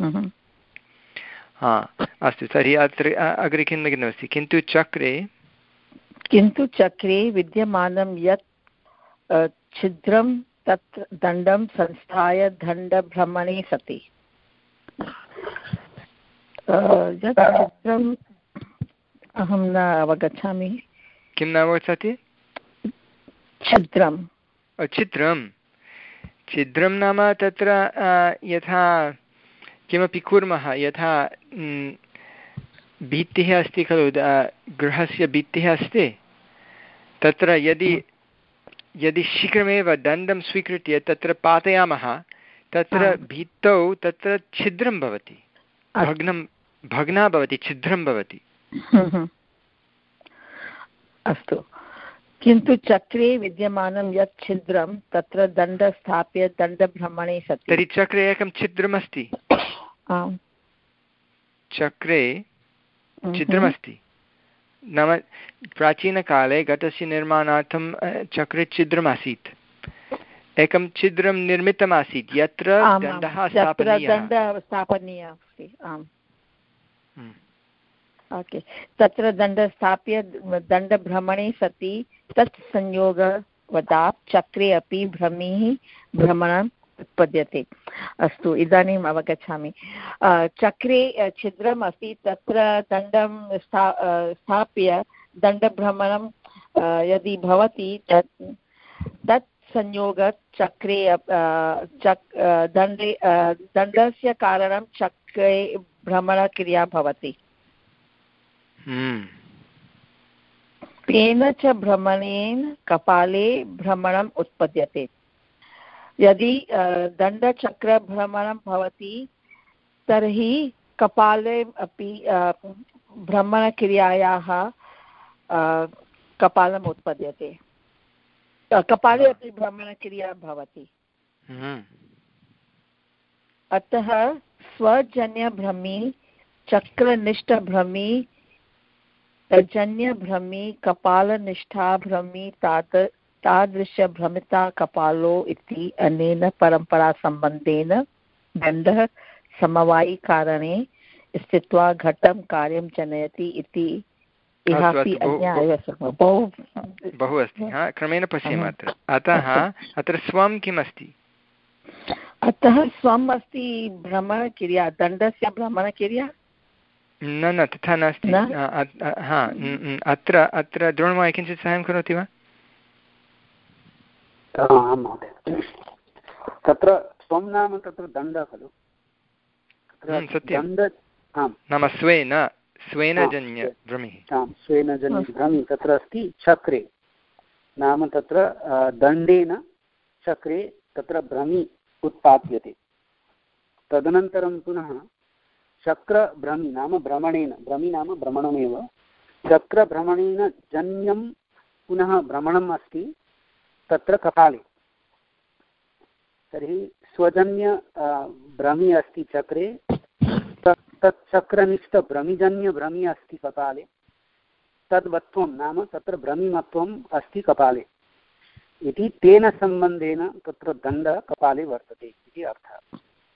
हा अस्तु, तर्हि अत्र अग्रे किं लिखितमस्ति, किन्तु चक्रे किन्तु चक्रे विद्यमानं यत् छिद्रं तत्र दण्डं संस्थाय दण्डभ्रमणे सति। यत् छिद्रम् अहं न अवगच्छामि। किं न अवगच्छति? छिद्रं छिद्रं छिद्रं नाम तत्र यथा किमपि कुर्मः, यथा भित्तिः अस्ति खलु, गृहस्य भित्तिः अस्ति, तत्र यदि यदि शीघ्रमेव दण्डं स्वीकृत्य तत्र पातयामः, तत्र भित्तौ तत्र छिद्रं भवति, भग्नं भग्ना भवति, छिद्रं भवति। अस्तु, किन्तु चक्रे विद्यमानं यत् छिद्रं तत्र दण्ड स्थाप्य दण्डभ्रमणे सति। तर्हि चक्रे एकं छिद्रमस्ति, चक्रे छिद्रमस्ति। नाम प्राचीनकाले घटस्य निर्माणार्थं चक्रे छिद्रमासीत्, एकं छिद्रं निर्मितमासीत् यत्र दण्डः स्थापनीयः अस्ति। आम्, ओके, तत्र दण्ड स्थाप्य दण्डभ्रमणे सति तत् संयोगवदात् चक्रे अपि भ्रमिः भ्रमणम् उत्पद्यते। अस्तु, इदानीम् अवगच्छामि। चक्रे छिद्रम् अस्ति, तत्र दण्डं स्था स्थाप्य दण्डभ्रमणं यदि भवति तत् तत् संयोगात् चक्रे चक् दण्डे दण्डस्य कारणं चक्रे भ्रमणक्रिया भवति। तेन च भ्रमणेन कपाले भ्रमणम् उत्पद्यते। यदि दण्डचक्रभ्रमणं भवति तर्हि कपाले अपि भ्रमणक्रियायाः कपालम् उत्पद्यते, कपाले अपि भ्रमणक्रिया भवति। अतः स्वजन्यभ्रमी चक्रनिष्ठभ्रमी जन्यभ्रमी कपालनिष्ठाभ्रमी ताद तादृशभ्रमिता कपालो इति अनेन परम्परासम्बन्धेन दण्डः समवायिकारणे स्थित्वा घटं कार्यं जनयति इति इहापि बहु अस्ति। हा, क्रमेण पश्यामः अत्र। अतः अत्र स्वं किम् अस्ति? अतः स्वम् अस्ति भ्रमणक्रिया, दण्डस्य भ्रमणक्रिया। न न तथा नास्ति। हा, अत्र अत्र द्रोणमहोदय किञ्चित् साहाय्यं करोति वा? आं महोदय, तत्र स्वं नाम तत्र दण्डः खलु, सत्यं, नाम स्वेन स्वेन जन्य भ्रमिः। आं, स्वेन जन्य भ्रमिः तत्र अस्ति चक्रे, नाम तत्र दण्डेन चक्रे तत्र भ्रमि उत्पाद्यते। तदनन्तरं पुनः चक्रभ्रमि नाम भ्रमणेन, भ्रमि नाम भ्रमणमेव, चक्रभ्रमणेन जन्यं पुनः भ्रमणम् अस्ति तत्र कपाले। तर्हि स्वजन्य भ्रमि अस्ति चक्रे, तत् चक्रनिष्ठभ्रमिजन्यभ्रमि अस्ति कपाले, तद्वत्वं नाम तत्र भ्रमिमत्वम् अस्ति कपाले इति तेन सम्बन्धेन तत्र दण्डः कपाले वर्तते इति अर्थः।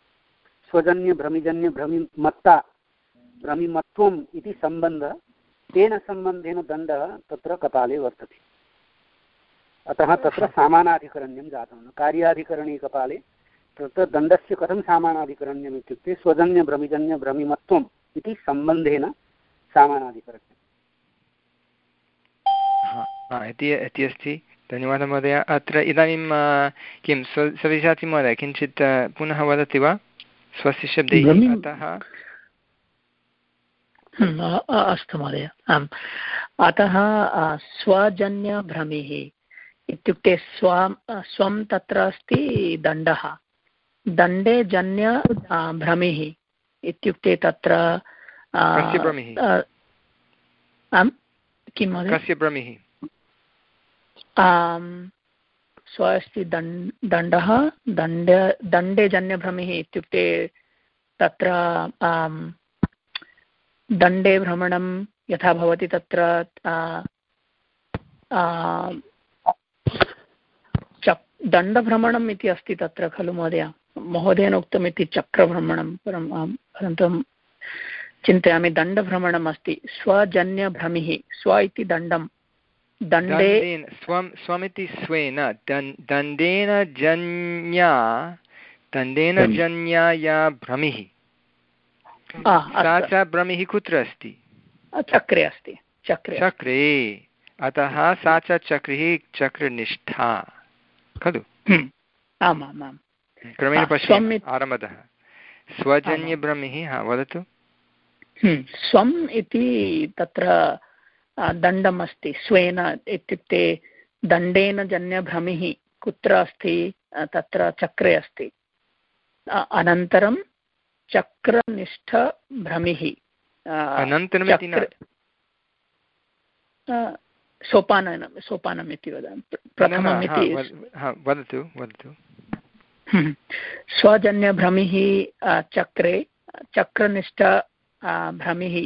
स्वजन्यभ्रमिजन्यभ्रमिमत्ता भ्रमिमत्वम् इति सम्बन्धः, तेन सम्बन्धेन दण्डः तत्र कपाले वर्तते। अतः तत्र सामानाधिकरण्यं जातं। कार्याधिकरणे कपाले तत्र दण्डस्य कथं सामानाधिकरण्यम् इत्युक्ते स्वजन्यभ्रमिजन्यभ्रमिमत्वम् इति सम्बन्धेन सामानाधिकरण्यम् इति अस्ति। धन्यवादः महोदय। अत्र इदानीं किं सविशाति महोदय किञ्चित् पुनः वदति वा स्वस्य शब्दैः? अतः अस्तु महोदय। आम्, अतः स्वजन्यभ्रमिः इत्युक्ते स्वं स्वं तत्र अस्ति दण्डः, दण्डे जन्य भ्रमिः इत्युक्ते तत्र किं कस्य भ्रमिः? स्व अस्ति दण्डः, दण्ड दण्डे जन्यभ्रमिः इत्युक्ते तत्र दण्डे भ्रमणं यथा भवति तत्र दण्डभ्रमणम् इति अस्ति तत्र खलु महोदय, महोदयेन उक्तम् इति चक्रभ्रमणं, परं परन्तु चिन्तयामि दण्डभ्रमणम् अस्ति। स्वजन्यभ्रमिः, स्व इति दण्डं, दण्डे स्वं स्वमिति स्वेन दण्डेन जन्या दण्डेन जन्या या भ्रमिः, सा च भ्रमिः कुत्र अस्ति? चक्रे अस्ति, चक्रे चक्रे, अतः सा च चक्रिः चक्रनिष्ठा खलु? आमामां क्रमेण पश्यामि आरम्भतः। स्वजन्यभ्रमिः, हा वदतु। स्वम् इति तत्र दण्डम् अस्ति, स्वेन इत्युक्ते दण्डेन जन्यभ्रमिः कुत्र अस्ति? तत्र चक्रे अस्ति। अनन्तरं चक्रनिष्ठभ्रमिः, अनन्तरमिति न, सोपानं सोपानम् इति वदामि, प्रथममिति वदतु वदतु। स्वजन्यभ्रमिः चक्रे, चक्रनिष्ठ भ्रमिः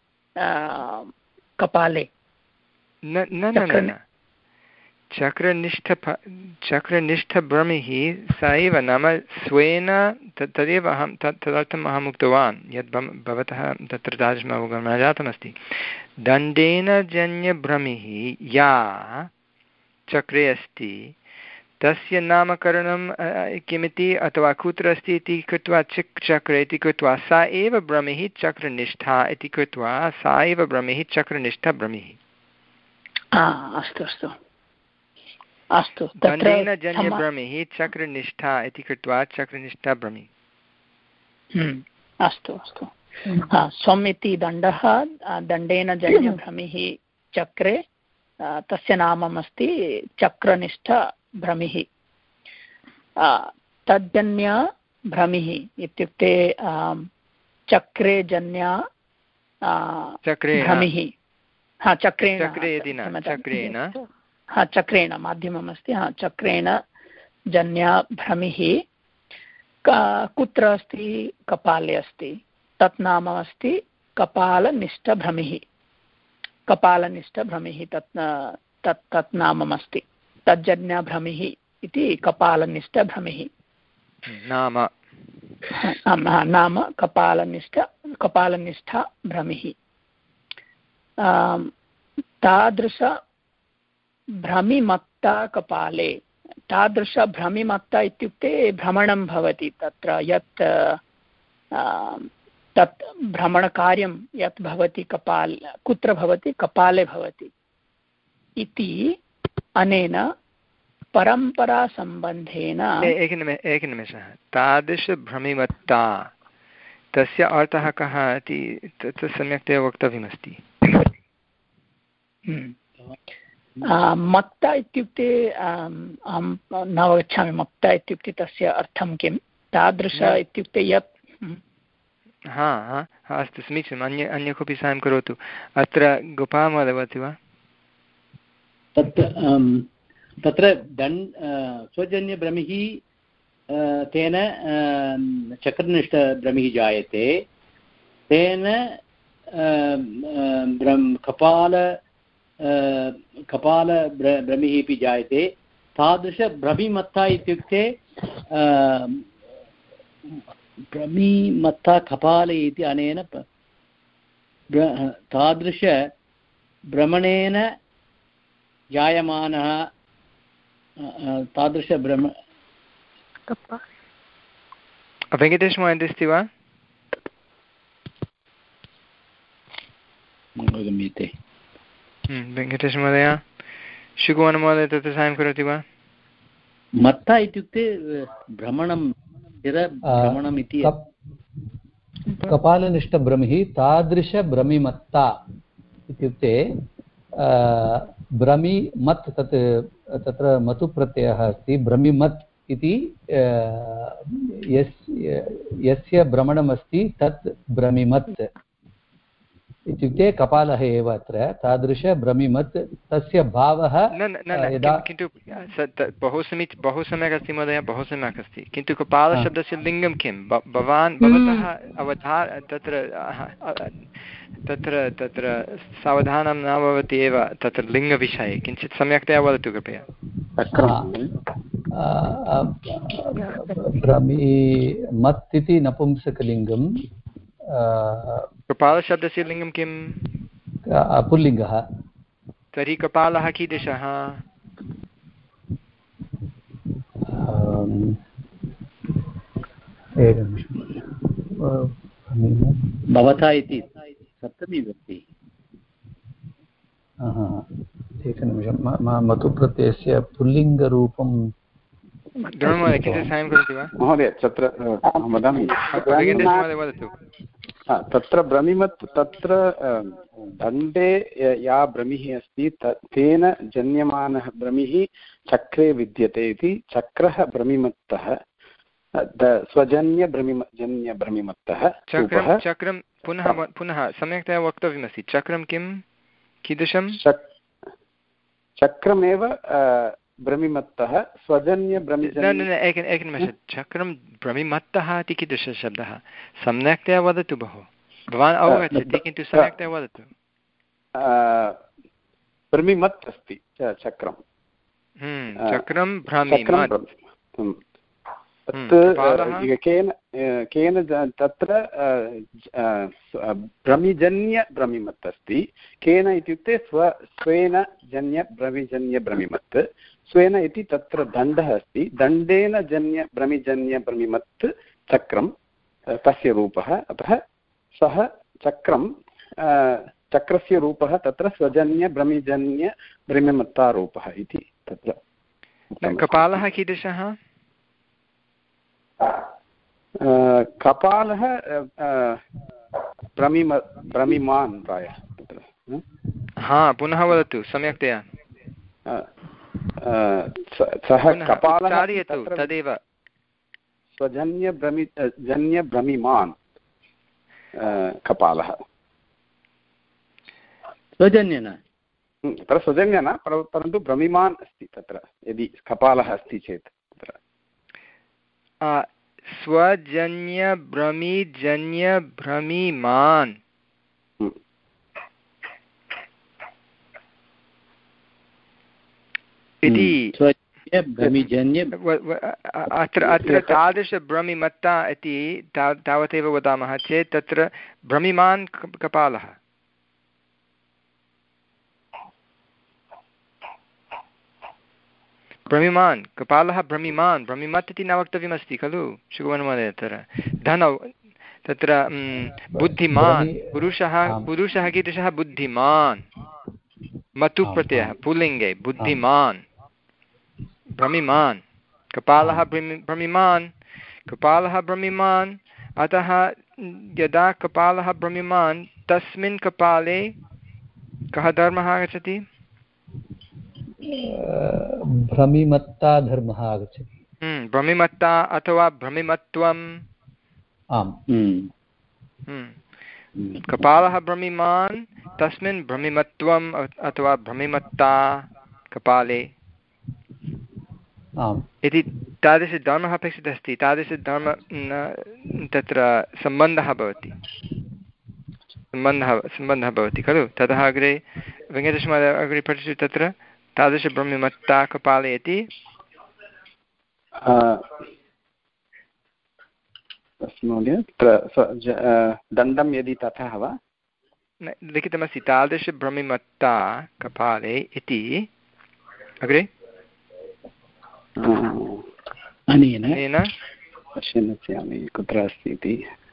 कपाले। न न न चक्रनिष्ठ चक्रनिष्ठभ्रमिः स एव, नाम स्वेन तदेव अहं तत् तदर्थम् अहम् उक्तवान् यद् भवतः तत्र तादृशम् अवगमनं जातमस्ति। दण्डेन जन्यभ्रमिः या चक्रे अस्ति तस्य नामकरणं किमिति अथवा कुत्र अस्ति इति कृत्वा चिक् चक्रे इति कृत्वा सा एव भ्रमिः चक्रनिष्ठा इति कृत्वा सा एव भ्रमिः चक्रनिष्ठभ्रमिः। अस्तु अस्तु अस्तु, दण्डेन जन्यभ्रमिः चक्रनिष्ठा इति कृत्वा चक्रनिष्ठा भ्रमिः। अस्तु अस्तु, स्वम् इति दण्डः, दण्डेन जन्यभ्रमिः चक्रे, तस्य नाममस्ति चक्रनिष्ठभ्रमिः। तज्जन्य भ्रमिः इत्युक्ते चक्रे जन्या भ्रमिः, हा चक्रेण, चक्रेण हा चक्रेण माध्यमम् अस्ति, हा चक्रेण जन्या भ्रमिः कुत्र अस्ति? कपाले अस्ति, तत् नाम अस्ति कपालनिष्ठभ्रमिः। कपालनिष्ठभ्रमिः तत् तत् तत् नाममस्ति, तज्जन्यभ्रमिः इति कपालनिष्ठभ्रमिः नाम, नाम कपालनिष्ठ कपालनिष्ठा भ्रमिः। तादृश भ्रमिमत्ता कपाले, तादृशभ्रमिमत्ता इत्युक्ते भ्रमणं भवति तत्र, यत् तत् भ्रमणकार्यं यत् भवति कपाल कुत्र भवति? कपाले भवति इति अनेन परम्परासम्बन्धेन। एकनिमेषः एकनिमेषः तादृशभ्रमिमत्ता तस्य अर्थः कः इति तत् सम्यक्तया वक्तव्यमस्ति। मत्ता इत्युक्ते अहं न अवगच्छामि, मत्ता इत्युक्ते तस्य अर्थं किं? तादृश इत्युक्ते यत्। हा हा अस्तु समीचीनम्, अन्य अन्य कोऽपि साहाय्यं करोतु। अत्र गोपालमहोदय वदति वा? तत्र तत्र दण् स्वजन्यभ्रमिः तेन चक्रनिष्ठभ्रमिः जायते, तेन कपाल कपाल भ्रमिः अपि जायते। तादृशभ्रमिमत्ता इत्युक्ते भ्रमिमत्ता कपाले इति अनेन तादृशभ्रमणेन जायमानः तादृशभ्रम। वेङ्कटेशमहोदय अस्ति वा? अवगम्यते। वेङ्कटेशमहोदय, शुकुमारमहोदय तत्र साहाय्यं करोति वा? मत्ता इत्युक्ते भ्रमणं, भ्रमणम् इति। कपालनिष्ठभ्रमिः तादृशभ्रमिमत्ता इत्युक्ते भ्रमि मत् तत् तत्र मतु प्रत्ययः अस्ति भ्रमिमत् इति यस्य भ्रमणमस्ति तत् भ्रमिमत् इत्युक्ते कपालः एव अत्र तादृशभ्रमिमत् तस्य भावः किन्तु बहु समीच बहु सम्यक् अस्ति महोदय बहु सम्यक् अस्ति किन्तु कपालशब्दस्य लिङ्गं किं भवान् भवतः अवधा तत्र तत्र तत्र सावधानं न भवति एव तत्र लिङ्गविषये किञ्चित् सम्यक्तया वदतु कृपया भ्रमिमत् इति नपुंसकलिङ्गं कपालशब्दस्य लिङ्गं किं पुल्लिङ्गः तर्हि कपालः कीदृशः भवता इति सप्तमी विभक्ति एकनिमिषं मतु प्रत्ययस्य पुल्लिङ्गरूपं किञ्चित् साहाय्यं करोति वा महोदय तत्र वदामि वदतु तत्र भ्रमिमत् तत्र दण्डे या भ्रमिः अस्ति तेन जन्यमानः भ्रमिः चक्रे विद्यते इति चक्रः भ्रमिमत्तः स्वजन्यभ्रमिम जन्यभ्रमिमत्तः चक्रं चक्रं पुनः पुनः सम्यक्तया वक्तव्यमस्ति चक्रं किं कीदृशं चक्रमेव भ्रमिमत्तः स्वजन्यभ्रमिजन्य एकनिमिषं चक्रं भ्रमिमत्तः इति कीदृशशब्दः सम्यक्तया वदतु भोः भवान् अवगच्छति किन्तु सम्यक्तया वदतु भ्रमिमत् अस्ति चक्रं चक्रं भ्रमिमत् केन केन तत्र भ्रमिजन्यभ्रमिमत् अस्ति केन इत्युक्ते स्व स्वेन जन्यभ्रमिजन्यभ्रमिमत् स्वेन इति तत्र दण्डः अस्ति दण्डेन जन्यभ्रमिजन्यभ्रमिमत् चक्रं तस्य रूपः अतः सः चक्रं चक्रस्य रूपः तत्र स्वजन्यभ्रमिजन्यभ्रमिमत्तारूपः इति तत्र कपालः कीदृशः कपालः भ्रमिम भ्रमिमान् प्रायः तत्र हा पुनः वदतु सम्यक्तया सः कपालः तदेव स्वजन्यभ्रमि जन्यभ्रमिमान् कपालः स्वजन्य न तत्र स्वजन्य न परन्तु भ्रमिमान् अस्ति तत्र यदि कपालः अस्ति चेत् स्वजन्यभ्रमिजन्यभ्रमिमान् इति अत्र अत्र तादृशभ्रमिमत्ता इति तावदेव वदामः चेत् तत्र भ्रमिमान् कपालः भ्रमिमान् कपालः भ्रमिमान् भ्रमिमत् इति न वक्तव्यमस्ति खलु शुभमहोदय तत्र धनौ तत्र बुद्धिमान् पुरुषः पुरुषः कीदृशः बुद्धिमान् मतु प्रत्ययः पुल्लिङ्गे बुद्धिमान् भ्रमिमान् कपालः भ्रमिमान् कपालः भ्रमिमान् अतः यदा कपालः भ्रमिमान् तस्मिन् कपाले कः धर्मः आगच्छति भ्रमिमत्ता धर्मः आगच्छति भ्रमिमत्ता अथवा भ्रमिमत्वम् आम् कपालः भ्रमिमान् तस्मिन् भ्रमिमत्वम् अथवा भ्रमिमत्ता कपाले इति तादृशधर्मः अपेक्षितः अस्ति तादृशधर्म तत्र सम्बन्धः भवति सम्बन्धः सम्बन्धः भवति खलु ततः अग्रे वेङ्कटेशमहोदय अग्रे पठतु तत्र तादृशभ्रमिमत्ता कपाले इति दण्डं यदि तथा वा लिखितमस्ति तादृशभ्रमिमत्ता कपाले इति अग्रे अनेन पश्यन्नस्यामि कुत्र अस्ति इति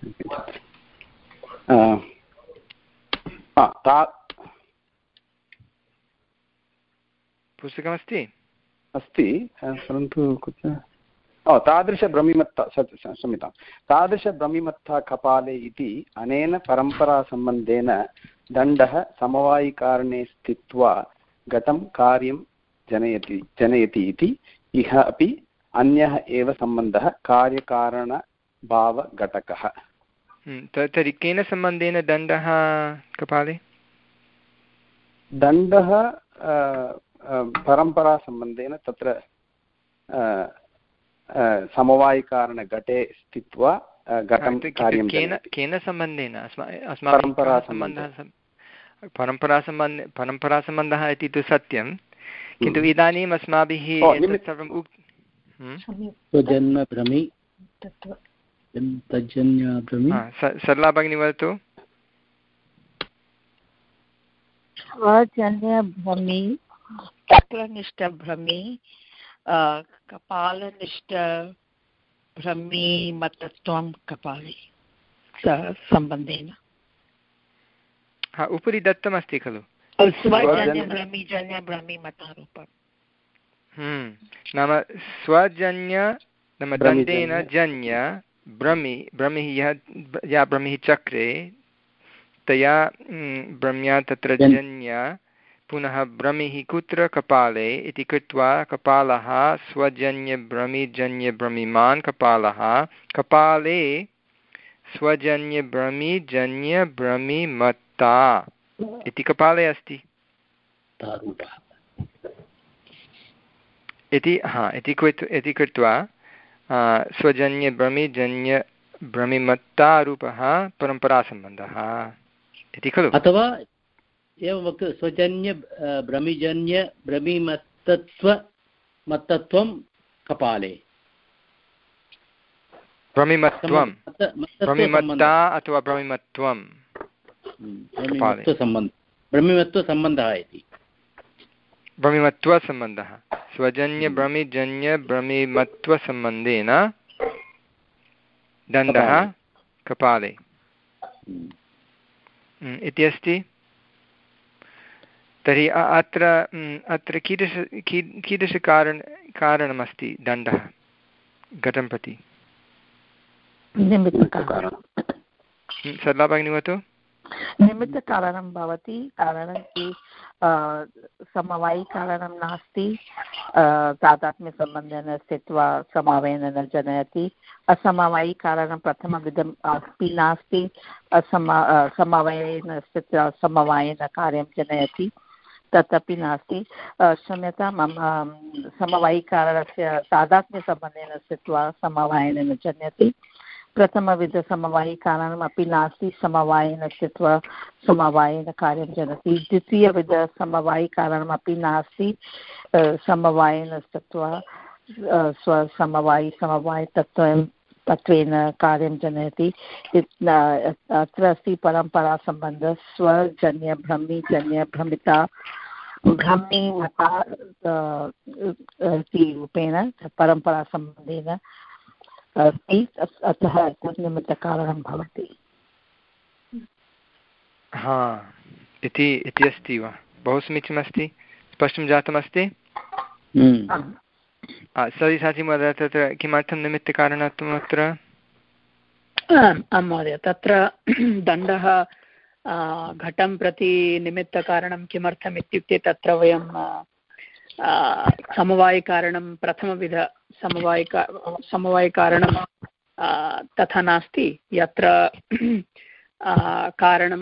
पुस्तकमस्ति अस्ति परन्तु कुत्र ओ तादृशभ्रमिमत्ता क्षम्यतां तादृशभ्रमिमत्ता कपाले इति अनेन परम्परासम्बन्धेन दण्डः समवायिकारणे स्थित्वा घटं कार्यं जनयति जनयति इति इह अपि अन्यः एव सम्बन्धः कार्यकारणभावघटकः। तर्हि केन सम्बन्धेन दण्डः कपाले? दण्डः परम्परासम्बन्धेन तत्र समवायिकारणघटे स्थित्वा घटं कार्यं केन केन सम्बन्धेन अस्माकं सम्बन्धः परम्परासम्बन्ध परम्परासम्बन्धः इति तु सत्यं, किन्तु इदानीम् अस्माभिः एतत् सर्वम् उक् सरला भगिनी वदतु। स्वजन्यभ्रमी चक्रनिष्ठभ्रमी कपालनिष्ठभ्रमीमतत्वं कपाले सम्बन्धेन। हा, उपरि दत्तमस्ति खलु नाम स्वजन्य नाम दण्डेन जन्य भ्रमि भ्रमिः यः या भ्रमिः चक्रे तया भ्रम्या तत्र जन्य पुनः भ्रमिः कुत्र कपाले इति कृत्वा कपालः स्वजन्यभ्रमिजन्यभ्रमिमान् कपालः कपाले स्वजन्यभ्रमिजन्यभ्रमिमत्ता इति कपाले अस्ति इति हा इति इति कृत्वा स्वजन्यभ्रमिजन्यभ्रमिमत्तारूपः परम्परासम्बन्धः इति खलु। अथवा एवं वक्तुं स्वजन्य भ्रमिजन्य भ्रमिमत्तत्व मत्तत्वं कपाले भ्रमिमत्वं भ्रमिमत्ता अथवा भ्रमिमत्वं भ्रमिमत्वसम्बन्धः इति भ्रमिमत्वसम्बन्धः स्वजन्यभ्रमिजन्यभ्रमिमत्वसम्बन्धेन दण्डः कपाले इति अस्ति। तर्हि अत्र अत्र कीदृश कीदृशकारण कारणमस्ति दण्डः घटं प्रति? सरला भगिनी वदतु। निमित्तकारणं भवति, कारणं कि समवायिकारणं नास्ति, तादात्म्यसम्बन्धेन स्थित्वा समवायेन न जनयति। असमवायिकारणं प्रथमविधम् अपि नास्ति, असमा समवायेन स्थित्वा समवायेन कार्यं जनयति तदपि नास्ति। क्षम्यतां, मम समवायिकारणस्य तादात्म्यसम्बन्धेन स्थित्वा समवायेन न जनयति। प्रथमविधसमवायिकारणमपि नास्ति, समवायेन स्थित्वा समवायेन कार्यं जनयति। द्वितीयविधसमवायिकारणमपि नास्ति, समवायेन स्थित्वा स्वसमवायि समवायितत्वं तत्त्वेन कार्यं जनयति। अत्र अस्ति परम्परासम्बन्धः स्वजन्यभ्रमिजन्यभ्रमिता भ्रमिमता इति रूपेण परम्परासम्बन्धेन अस्ति, अतः निमित्तकारणं भवति। हा इति इति अस्ति वा? बहु समीचीनमस्ति, स्पष्टं जातमस्ति। सविसाचि महोदय, तत्र किमर्थं निमित्तकारणत्वम् अत्र? आं महोदय, तत्र दण्डः घटं प्रति निमित्तकारणं किमर्थम् इत्युक्ते तत्र वयं समवायिकारणं प्रथमविध समवायिका समवायिकारणं तथा नास्ति, यत्र कारणं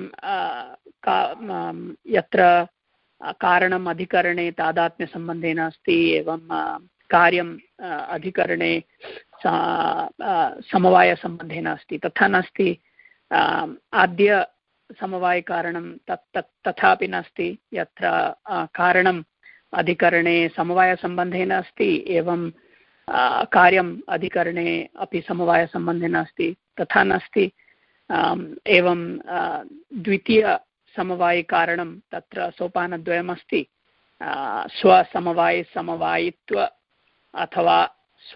यत्र कारणम् अधिकरणे तादात्म्यसम्बन्धेन अस्ति, एवं कार्यम् अधिकरणे समवायसम्बन्धेन अस्ति, तथा नास्ति। आद्य समवायिकारणं तत् तत् तथापि नास्ति, यत्र कारणम् अधिकरणे समवायसम्बन्धेन अस्ति, एवं कार्यम् अधिकरणे अपि समवायसम्बन्धेन अस्ति, तथा नास्ति। एवं द्वितीयसमवायिकारणं तत्र सोपानद्वयमस्ति, स्वसमवायिसमवायित्व अथवा स्व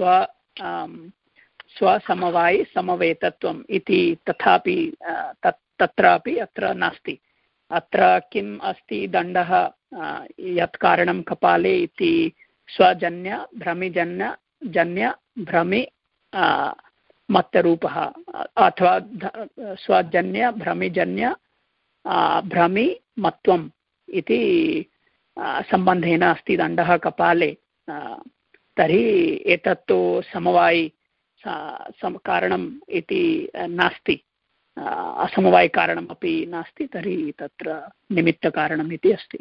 स्वसमवायिसमवेतत्वम् इति, तथापि तत् तत्रापि अत्र नास्ति। अत्र किम् अस्ति? दण्डः यत् कारणं कपाले इति स्वजन्य भ्रमिजन्य जन्य भ्रमि मत्तरूपः अथवा स्वजन्य भ्रमिजन्य भ्रमि मत्वम् इति सम्बन्धेन अस्ति दण्डः कपाले तर्हि एतत्तु समवायि कारणम् इति नास्ति, असमवायिकारणमपि नास्ति, तर्हि तत्र निमित्तकारणम् इति अस्ति।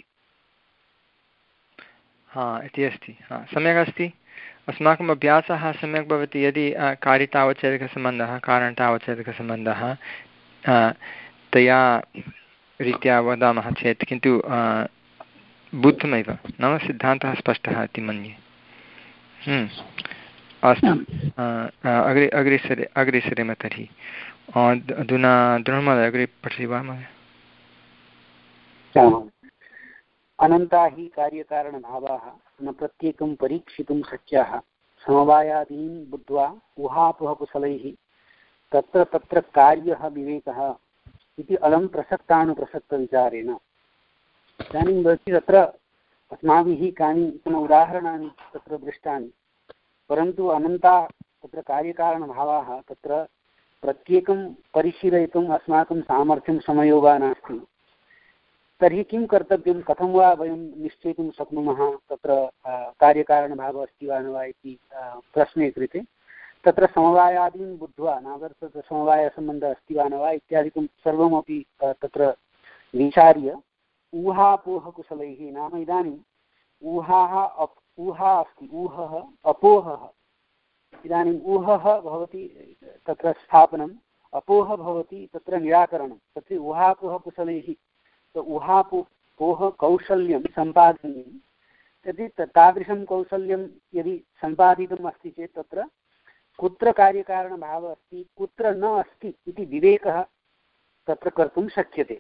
हा इति अस्ति। हा सम्यक् अस्ति। अस्माकम् अभ्यासः सम्यक् भवति यदि कारितावच्छेदकसम्बन्धः कारणतावच्छेदकसम्बन्धः तया रीत्या वदामः चेत् किन्तु बुद्धमेव, नाम सिद्धान्तः स्पष्टः इति मन्ये। अस्तु, अग्रे अग्रे सरे अग्रे सरेम तर्हि। अधुना महोदय अग्रे पठति वा महोदय? अनन्ता हि कार्यकारणभावाः न प्रत्येकं परीक्षितुं शक्याः समवायादीन् बुद्ध्वा ऊहापोहकुशलैः तत्र तत्र कार्यः विवेकः इति अलं प्रसक्तानुप्रसक्तविचारेण। इदानीं भवति तत्र अस्माभिः कानिचन उदाहरणानि तत्र दृष्टानि, परन्तु अनन्ता तत्र कार्यकारणभावाः तत्र प्रत्येकं परिशीलयितुम् अस्माकं सामर्थ्यं समयो वा नास्ति। तर्हि किं कर्तव्यं, कथं वा वयं निश्चेतुं शक्नुमः तत्र कार्यकारणभावः अस्ति वा न वा इति प्रश्ने कृते तत्र समवायादीन् बुद्ध्वा नाम तत्र समवायसम्बन्धः अस्ति वा न वा इत्यादिकं सर्वमपि तत्र विचार्य ऊहापोहकुशलैः, नाम इदानीम् ऊहाः अप् ऊहा अस्ति, ऊहः अपोहः। इदानीम् ऊहः भवति तत्र स्थापनम्, अपोहः भवति तत्र निराकरणं। तत्र ऊहापोहकुशलैः ऊहापोह कौशल्यं सम्पादनीयं। यदि तादृशं कौशल्यं यदि सम्पादितम् अस्ति चेत् तत्र कुत्र कार्यकारणभावः अस्ति कुत्र न अस्ति इति विवेकः तत्र कर्तुं शक्यते।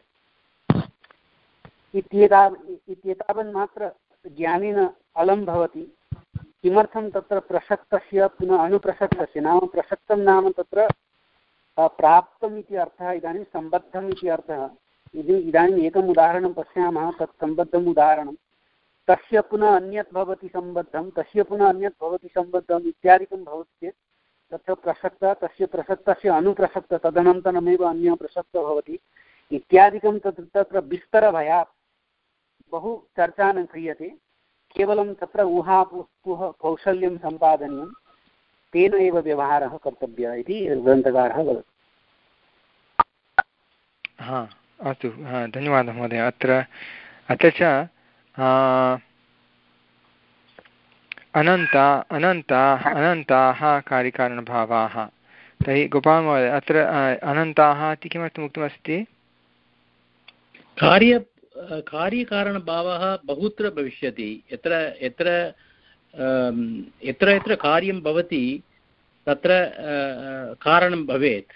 इत्येताव इत्येतावन्मात्र ज्ञानेन अलं भवति। किमर्थं तत्र प्रसक्तस्य पुनः अनुप्रसक्तस्य, नाम प्रसक्तं नाम तत्र प्राप्तम् इति अर्थः, इदानीं सम्बद्धम् इति अर्थः। यदि इदानीम् एकम् उदाहरणं पश्यामः, तत् सम्बद्धम् उदाहरणं, तस्य पुनः अन्यत् भवति सम्बद्धं, तस्य पुनः अन्यत् भवति सम्बद्धम् इत्यादिकं भवति चेत् तत्र प्रसक्तः, तस्य प्रसक्तस्य अनुप्रसक्तः, तदनन्तरमेव अन्यः प्रसक्तः भवति इत्यादिकं तत्र तत्र विस्तरभयात् बहु चर्चा न क्रियते। केवलं तत्र ऊहापोह कौशल्यं सम्पादनीयं, तेन एव व्यवहारः कर्तव्यः इति ग्रन्थकारः वदति। हा अस्तु, धन्यवादः महोदय। अत्र अत्र च अनन्ता अनन्ताः अनन्ताः कार्यकारणभावाः। तर्हि गोपालमहोदय अत्र अनन्ताः इति किमर्थम् उक्तमस्ति? कार्य कार्यकारणभावः बहुत्र भविष्यति। यत्र यत्र यत्र यत्र कार्यं भवति तत्र कारणं भवेत्।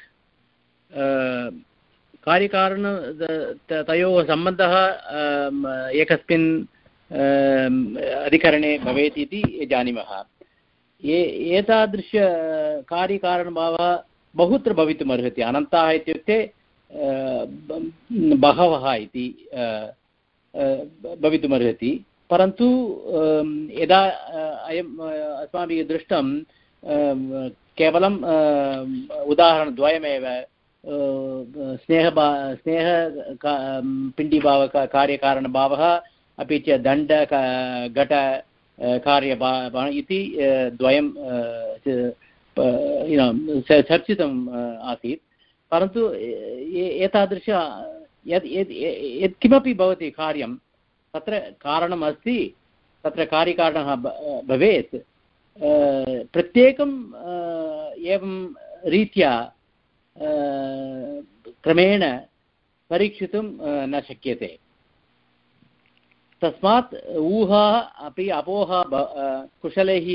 कार्यकारण तयोः सम्बन्धः एकस्मिन् अधिकरणे भवेत् इति जानीमः। एतादृश कार्यकारणभावः बहुत्र भवितुमर्हति। अनन्ताः इत्युक्ते बहवः इति भवितुमर्हति, परन्तु यदा अयम् अस्माभिः दृष्टं केवलं उदाहरणद्वयमेव, स्नेह स्नेह पिण्डीभाव कार्यकारणभावः अपि च दण्ड घट कार्यभावः इति द्वयं चर्चितम् आसीत्। परन्तु एतादृश यत् यत् किमपि भवति कार्यं तत्र कारणम् अस्ति, तत्र कार्यकारणः भवेत्। प्रत्येकं एवं रीत्या क्रमेण परीक्षितुं न शक्यते। तस्मात् ऊहा अपि अपोह कुशलैः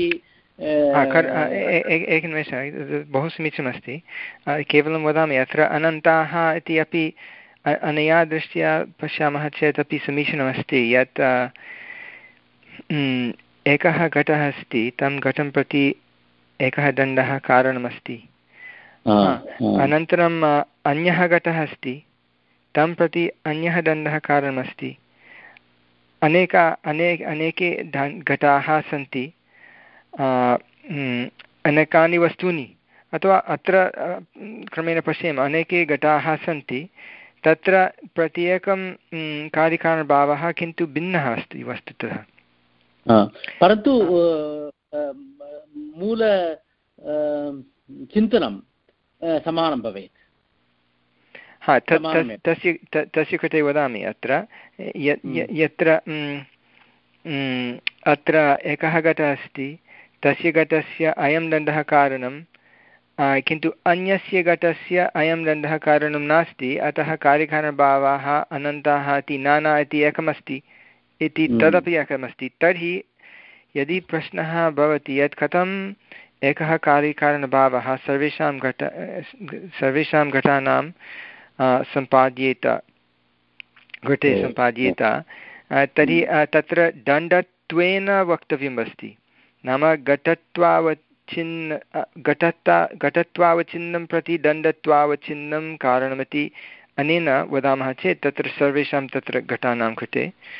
एकनिमेषः, बहु समीचीनमस्ति। केवलं वदामि अत्र अनन्ताः इति अपि अनया दृष्ट्या पश्यामः चेत् अपि समीचीनमस्ति यत् एकः घटः अस्ति, तं घटं प्रति एकः दण्डः कारणमस्ति। अनन्तरम् अन्यः घटः अस्ति, तं प्रति अन्यः दण्डः कारणमस्ति। अनेक अनेक अनेके घटाः सन्ति, अनेकानि वस्तूनि, अथवा अत्र क्रमेण पश्येम अनेके घटाः सन्ति, तत्र प्रत्येकं कार्यकारणभावः किन्तु भिन्नः अस्ति वस्तुतः, परन्तु मूल चिन्तनं समानं भवेत्। हा, तस्य तस्य कृते वदामि अत्र यत्र अत्र एकः घटः अस्ति, तस्य घटस्य अयं दण्डः कारणं, किन्तु अन्यस्य घटस्य अयं दण्डः कारणं नास्ति, अतः कार्यकारणभावाः अनन्ताः इति नाना इति एकमस्ति इति तदपि एकमस्ति। तर्हि यदि प्रश्नः भवति यत् कथम् एकः कार्यकारणभावः सर्वेषां घट सर्वेषां घटानां सम्पाद्येत घटे सम्पाद्येत, तर्हि तत्र दण्डत्वेन वक्तव्यम् अस्ति। नाम घटत्वावच्छिन्न घटत्वा घटत्वावच्छिन्नं प्रति दण्डत्वावच्छिन्नं कारणमिति अनेन वदामः चेत् तत्र सर्वेषां तत्र घटानां कृते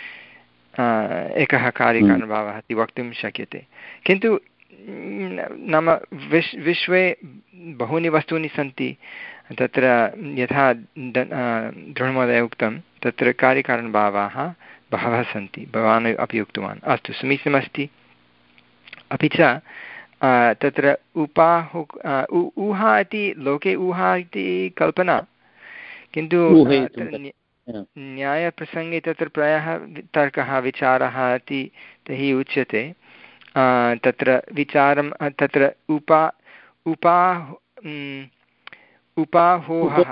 एकः कार्यकारणभावः इति वक्तुं शक्यते। किन्तु नाम विश् विश्वे बहूनि वस्तूनि सन्ति, तत्र यथा दृढमहोदय उक्तं तत्र कार्यकारणभावाः बहवः सन्ति, भवान् अपि उक्तवान्। अस्तु, समीचीनमस्ति। अपि च तत्र उपाहु ऊहा इति लोके ऊहा इति कल्पना, किन्तु न्यायप्रसङ्गे तत्र प्रायः तर्कः विचारः इति तैः उच्यते। तत्र विचारं तत्र उपा उपा उपाहोहः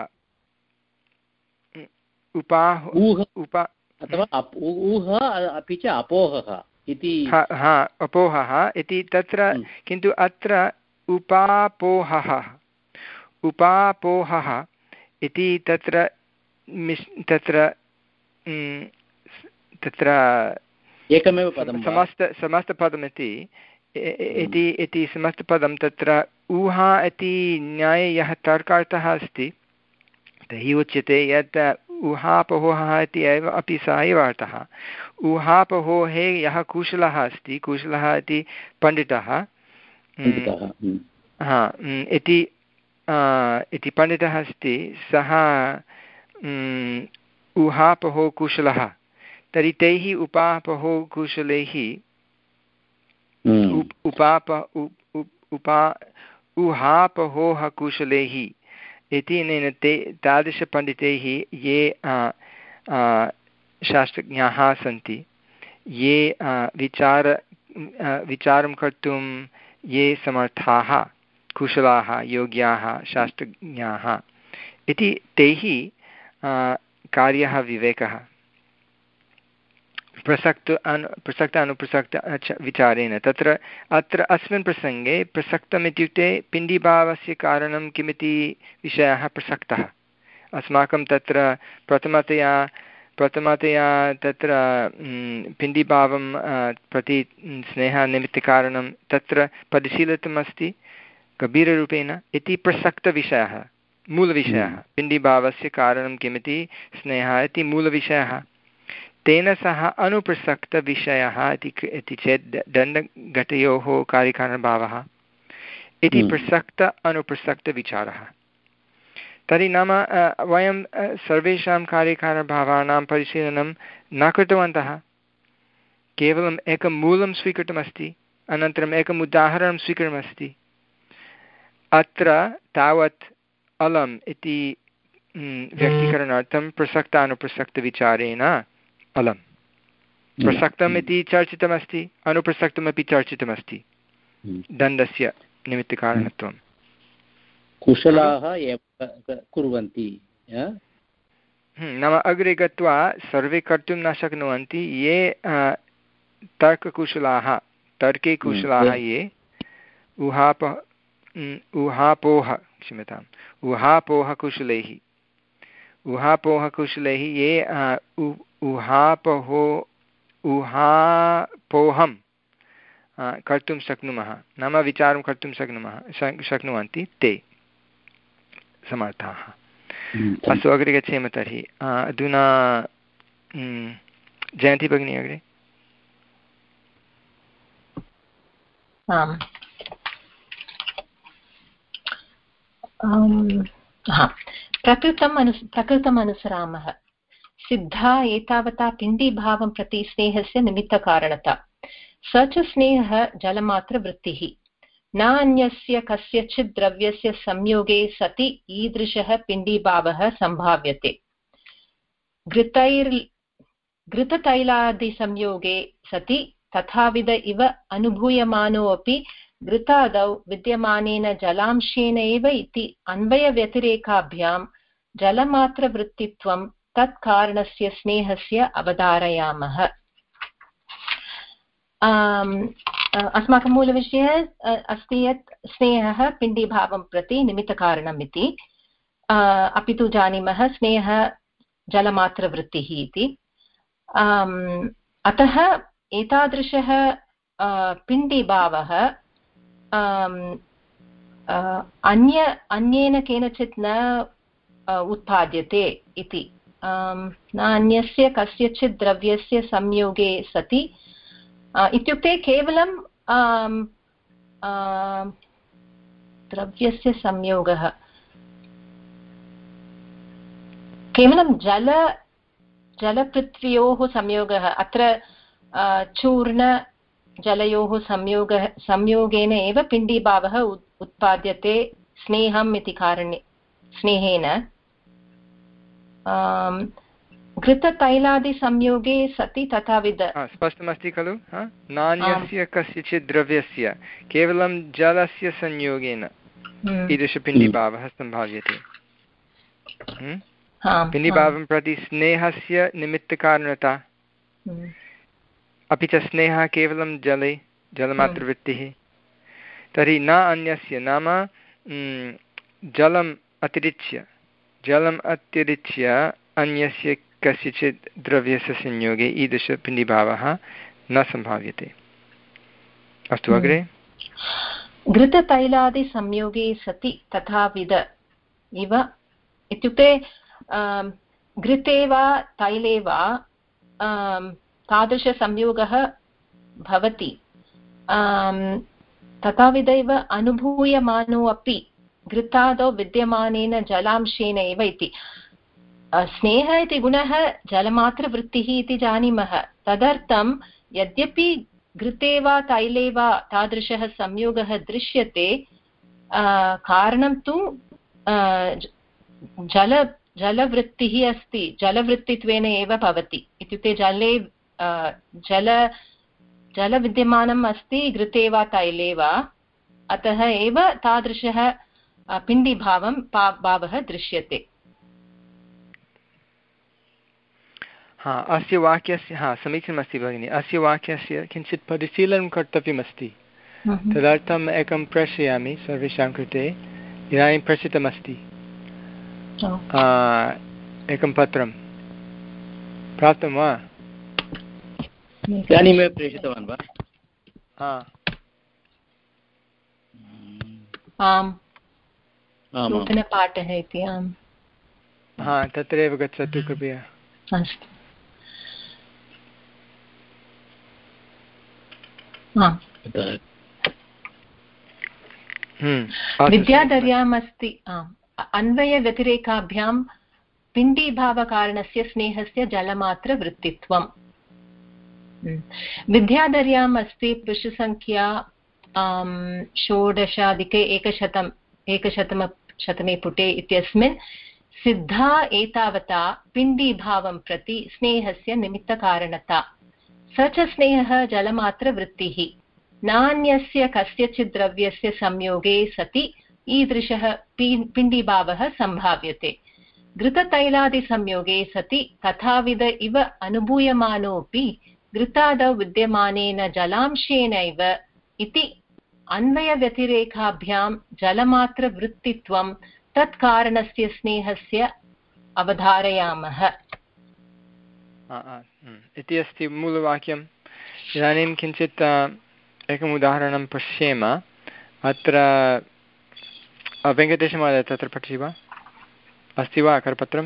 उपाह उपा अथवा ऊह अपि च अपोहः इति, हा अपोहः इति तत्र, किन्तु अत्र उपापोहः उपापोहः इति तत्र मिश् तत्र तत्र एकमेव पदं समस्त समस्तपदमिति इति इति समस्तपदं तत्र ऊहा इति न्याये यः तर्कार्थः अस्ति तैः उच्यते यत् ऊहापोहः इति एव अपि सः एव अर्थः। ऊहापोहे यः कुशलः अस्ति, कुशलः इति पण्डितः हा इति इति पण्डितः अस्ति, सः ऊहापोहो कुशलः, तर्हि तैः उपापोहो कुशलैः उपाप उपा ऊहापोह कुशलैः इति अनेन ते तादृशपण्डितैः ये शास्त्रज्ञाः सन्ति, ये विचार विचारं कर्तुं ये समर्थाः कुशलाः योग्याः शास्त्रज्ञाः इति तैः कार्यः विवेकः प्रसक्त अनु प्रसक्त अनुप्रसक्त विचारेण। तत्र अत्र अस्मिन् प्रसङ्गे प्रसक्तम् इत्युक्ते पिण्डीभावस्य कारणं किमिति विषयः प्रसक्तः। अस्माकं तत्र प्रथमतया प्रथमतया तत्र पिण्डीभावं प्रति स्नेहनिमित्तकारणं तत्र परिशीलितमस्ति गभीररूपेण इति प्रसक्तविषयः, मूलविषयः। पिण्डीभावस्य कारणं किमिति स्नेहः इति मूलविषयः। तेन सह अनुप्रसक्तविषयः इति चेत् दण्डघटयोः कार्यकारणभावः इति प्रसक्त अनुप्रसक्तविचारः। तर्हि नाम वयं सर्वेषां कार्यकारणभावानां परिशीलनं न कृतवन्तः, केवलम् एकं मूलं स्वीकृतमस्ति, अनन्तरम् एकम् उदाहरणं स्वीकृतमस्ति। अत्र तावत् अलम् इति व्यक्तीकरणार्थं प्रसक्तानुप्रसक्तविचारेण अलं प्रसक्तम् इति चर्चितमस्ति, अनुप्रसक्तमपि चर्चितमस्ति, दण्डस्य निमित्तकारणत्वं कुशलाः एव कुर्वन्ति। नाम अग्रे गत्वा सर्वे कर्तुं न शक्नुवन्ति, ये तर्ककुशलाः तर्के कुशलाः ये ऊहाप ऊहापोह क्षम्यताम् ऊहापोहकुशलैः ऊहापोहकुशलैः ये ऊहापोहो ऊहापोहं कर्तुं शक्नुमः, नाम विचारं कर्तुं शक्नुमः शक्नुवन्ति ते समर्थाः। अस्तु, अग्रे गच्छेम तर्हि। अधुना जयन्ती भगिनी अग्रे। आम् प्रकृतम् अनु प्रकृतम् अनुसरामः। सिद्धा एतावता पिण्डीभावं प्रति स्नेहस्य निमित्तकारणता। स च स्नेहः जलमात्रवृत्तिः। न अन्यस्य कस्यचित् द्रव्यस्य संयोगे सति ईदृशः पिण्डीभावः सम्भाव्यते। घृतैर् घृततैलादिसंयोगे सति तथाविध इव अनुभूयमानोऽपि घृतादौ विद्यमानेन जलांशेन एव इति अन्वयव्यतिरेकाभ्यां जलमात्रवृत्तित्वं तत्कारणस्य स्नेहस्य अवधारयामः। अस्माकं मूलविषयः अस्ति यत् स्नेहः पिण्डीभावं प्रति निमित्तकारणम् इति, अपि तु जानीमः स्नेहः जलमात्रवृत्तिः इति। अतः एतादृशः पिण्डीभावः अन्य अन्येन केनचित् न उत्पाद्यते इति। न अन्यस्य कस्यचित् द्रव्यस्य संयोगे सति इत्युक्ते केवलं द्रव्यस्य संयोगः केवलं जल जलपृथ्व्योः संयोगः। अत्र चूर्णजलयोः संयोगः संयोगेन एव पिण्डीभावः उत्पाद्यते स्नेहम् इति कारणे स्नेहेन। घृततैलादिसंयोगे सति तथाविध स्पष्टमस्ति खलु। नान्यस्य कस्यचित् द्रव्यस्य केवलं जलस्य संयोगेन ईदृशपिण्डीभावः सम्भाव्यते। पिण्डीभावं प्रति स्नेहस्य निमित्तकारणता। अपि च स्नेहः केवलं जले जलमात्रवृत्तिः। तर्हि न अन्यस्य नाम जलम् अतिरिच्य जलम् अतिरिच्य अन्यस्य कस्यचित् द्रव्यस्य संयोगे ईदृशपिण्डीभावः न सम्भाव्यते। अस्तु अग्रे। घृततैलादिसंयोगे सति तथाविध इव इत्युक्ते घृते वा तैले वा तादृशसंयोगः भवति। तथाविध इव अनुभूयमानो अपि घृतादौ विद्यमानेन जलांशेन एव इति। स्नेहः इति गुणः जलमात्रवृत्तिः इति जानीमः। तदर्थं यद्यपि घृते वा तैले वा तादृशः संयोगः दृश्यते, कारणं तु जल जलवृत्तिः अस्ति, जलवृत्तित्वेन एव भवति। इत्युक्ते जले जल जलविद्यमानम् अस्ति घृते वा तैले वा, अतः एव तादृशः पिण्डीभावं भावः दृश्यते। हा, अस्य वाक्यस्य हा समीचीनमस्ति भगिनि। अस्य वाक्यस्य किञ्चित् परिशीलनं कर्तव्यमस्ति। तदर्थम् एकं प्रेषयामि सर्वेषां कृते। इदानीं प्रेषितमस्ति एकं पत्रं। प्राप्तं वा? इदानीमेव प्रेषितवान् वा? आम्, नूतनपाठः इति। आम्, हा, तत्रैव गच्छतु कृपया। अस्तु। विद्याधर्याम् अस्ति। अन्वयव्यतिरेकाभ्यां पिण्डीभावकारणस्य स्नेहस्य जलमात्रवृत्तित्वम्। विद्याधर्याम् अस्ति पृष्ठसङ्ख्या षोडशाधिके एकशतम् एकशतम शतमे पुटे इत्यस्मिन् सिद्धा एतावता पिण्डीभावं प्रति स्नेहस्य निमित्तकारणता। स च स्नेहः जलमात्रवृत्तिः। नान्यस्य कस्यचित् द्रव्यस्य संयोगे सति ईदृशः पिण्डीभावः सम्भाव्यते। घृततैलादिसंयोगे सति तथाविध इव अनुभूयमानोऽपि घृतादौ विद्यमानेन जलांशेनैव इति अन्वयव्यतिरेकाभ्यां जलमात्रवृत्तित्वं तत्कारणस्य स्नेहस्य अवधारयामः इति अस्ति मूलवाक्यम्। इदानीं किञ्चित् एकम् उदाहरणं पश्येम। अत्र वेङ्कटेशमहोदय तत्र पठति वा? अस्ति वा करपत्रम्?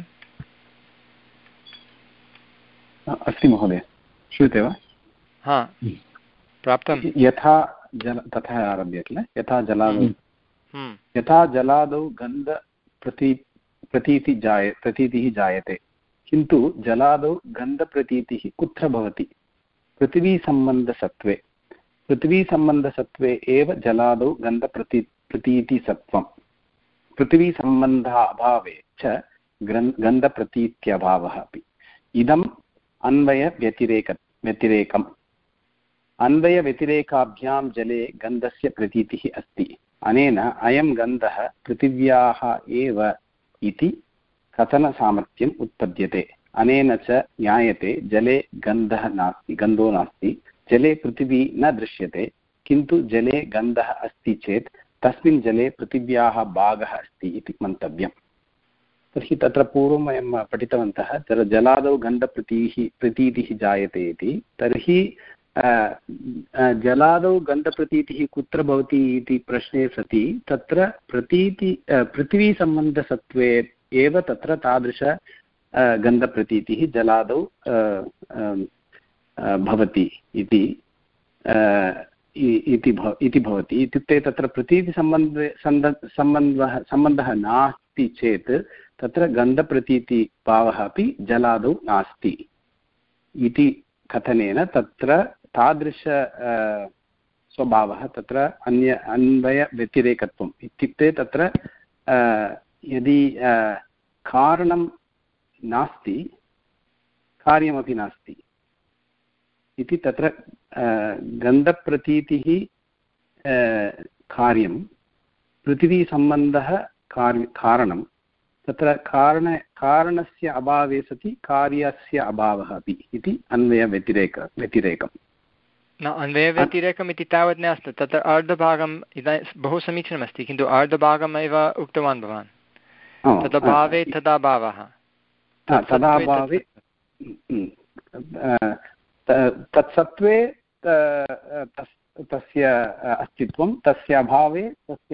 अस्ति महोदय, श्रूयते वा? हा, प्राप्तं। यथा जल तथा आरभ्य किल। यथा जलादौ यथा जलादौ गन्ध प्रती प्रतीति जाय प्रतीतिः जायते, किन्तु जलादौ गन्धप्रतीतिः कुत्र भवति? पृथिवीसम्बन्धसत्त्वे। पृथिवीसम्बन्धसत्त्वे एव जलादौ गन्धप्रती प्रतीतिसत्त्वं। पृथिवीसम्बन्धाभावे च ग्रन् गन्धप्रतीत्यभावः अपि। इदम् अन्वयव्यतिरेक व्यतिरेकम्। अन्वयव्यतिरेकाभ्यां जले गन्धस्य प्रतीतिः अस्ति। अनेन अयं गन्धः पृथिव्याः एव इति कथनसामर्थ्यम् उत्पद्यते। अनेन च ज्ञायते जले गन्धः नास्ति, गन्धो नास्ति, जले पृथिवी न दृश्यते, किन्तु जले गन्धः अस्ति चेत् तस्मिन् जले पृथिव्याः भागः अस्ति इति मन्तव्यम्। तर्हि तत्र पूर्वं वयं पठितवन्तः, तत्र जलादौ गन्धप्रतीः प्रतीतिः जायते इति। तर्हि जलादौ गन्धप्रतीतिः कुत्र भवति इति प्रश्ने सति तत्र प्रतीति पृथिवीसम्बन्धसत्त्वे एव तत्र तादृश गन्धप्रतीतिः जलादौ भवति इति इति भवति। इत्युक्ते तत्र प्रतीतिसम्बन्धे सम्बन्धः सम्बन्धः नास्ति चेत् तत्र गन्धप्रतीतिभावः अपि जलादौ नास्ति इति कथनेन तत्र तादृश स्वभावः तत्र अन्य अन्वयव्यतिरेकत्वम्। इत्युक्ते तत्र यदि कारणं नास्ति कार्यमपि नास्ति इति तत्र गन्धप्रतीतिः कार्यं, पृथिवीसम्बन्धः कारणं, तत्र कारण कारणस्य अभावे सति कार्यस्य अभावः अपि इति अन्वयव्यतिरेक व्यतिरेकम्। न अन्वयव्यतिरेकम् इति तावत् नास्ति, तत्र अर्धभागम् इदानीं बहु समीचीनमस्ति, किन्तु अर्धभागमेव उक्तवान् भवान्। तदभावे तदाभावः, तदाभावे तत्सत्त्वे तस्य अस्तित्वं, तस्य अभावे तस्य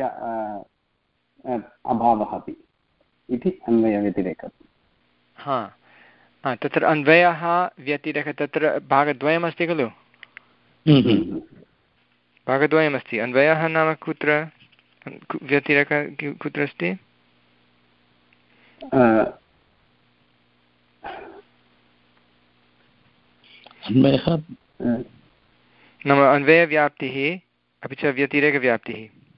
अभावः अपि इति अन्वयव्यतिरेकः। हा, तत्र अन्वयः व्यतिरेकः, तत्र भागद्वयमस्ति खलु? भागद्वयमस्ति। अन्वयः नाम कुत्र, व्यतिरेकः कुत्र अस्ति? अन्वयः नाम अन्वयव्याप्तिः अपि च व्यतिरेकव्याप्तिः।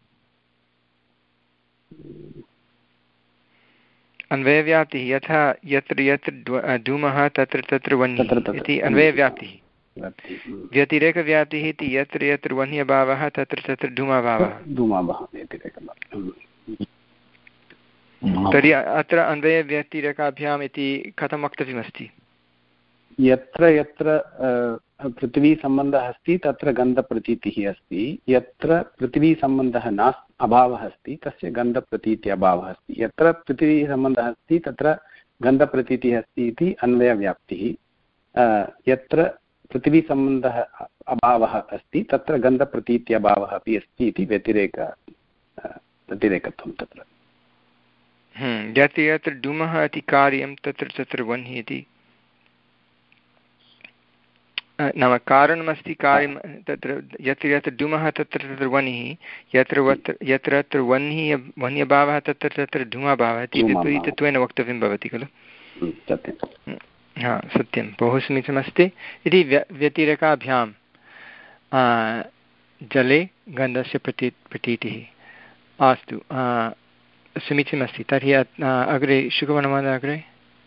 अन्वयव्याप्तिः यथा यत्र यत्र धूमः तत्र तत्र वह्निः इति अन्वयव्याप्तिः। व्यतिरेकव्याप्तिः इति यत्र यत्र वह्न्यभावः तत्र तत्र धूमाभावः। तर्हि अत्र अन्वयव्यतिरेकाभ्याम् इति कथं वक्तव्यमस्ति? यत्र यत्र पृथिवीसम्बन्धः अस्ति तत्र गन्धप्रतीतिः अस्ति, यत्र पृथिवीसम्बन्धः नास्ति अभावः अस्ति तस्य गन्धप्रतीति अभावः अस्ति, यत्र पृथिवीसम्बन्धः अस्ति तत्र गन्धप्रतीतिः अस्ति इति अन्वयव्याप्तिः, यत्र पृथिवीसम्बन्धः अभावः अस्ति तत्र गन्धप्रतीति अभावः अपि अस्ति इति व्यतिरेक व्यतिरेकत्वं तत्र। यत्र यत्र धूमः इति कार्यं तत्र तत्र वह्निः इति नाम कारणमस्ति, कार्यं तत्र यत्र यत्र धूमः तत्र तत्र वह्निः, यत्र यत्र यत्र वह्निः वह्न्यभावः तत्र तत्र धूमाभावः इति विपरीतत्वेन वक्तव्यं भवति खलु? हा, सत्यं, बहु समीचीनमस्ति। इति व्य व्यतिरेकाभ्यां जले गन्धस्य प्रती प्रतीतिः। अस्तु, समीचीनमस्ति। तर्हि अग्रे शुकवर्णमहोदय अग्रे।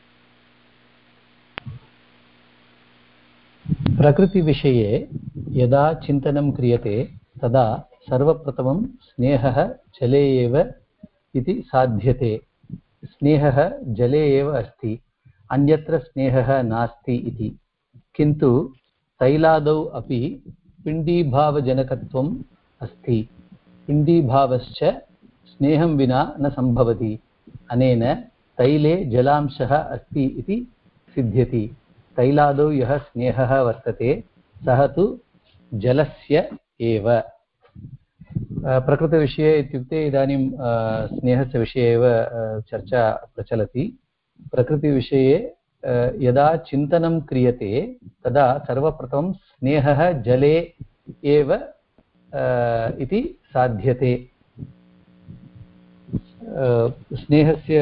प्रकृतिविषये यदा चिन्तनं क्रियते तदा सर्वप्रथमं स्नेहः जले एव इति साध्यते। स्नेहः जले एव अस्ति, अन्यत्र स्नेहः नास्ति इति। किन्तु तैलादौ अपि पिण्डीभावजनकत्वम् अस्ति। पिण्डीभावश्च स्नेहं विना न सम्भवति। अनेन तैले जलांशः अस्ति इति सिद्ध्यति। तैलादौ यः स्नेहः वर्तते सः तु जलस्य एव। प्रकृतिविषये इत्युक्ते इदानीं स्नेहस्य विषये एव चर्चा प्रचलति। प्रकृतिविषये यदा चिन्तनं क्रियते तदा सर्वप्रथमं स्नेहः जले एव इति साध्यते। स्नेहस्य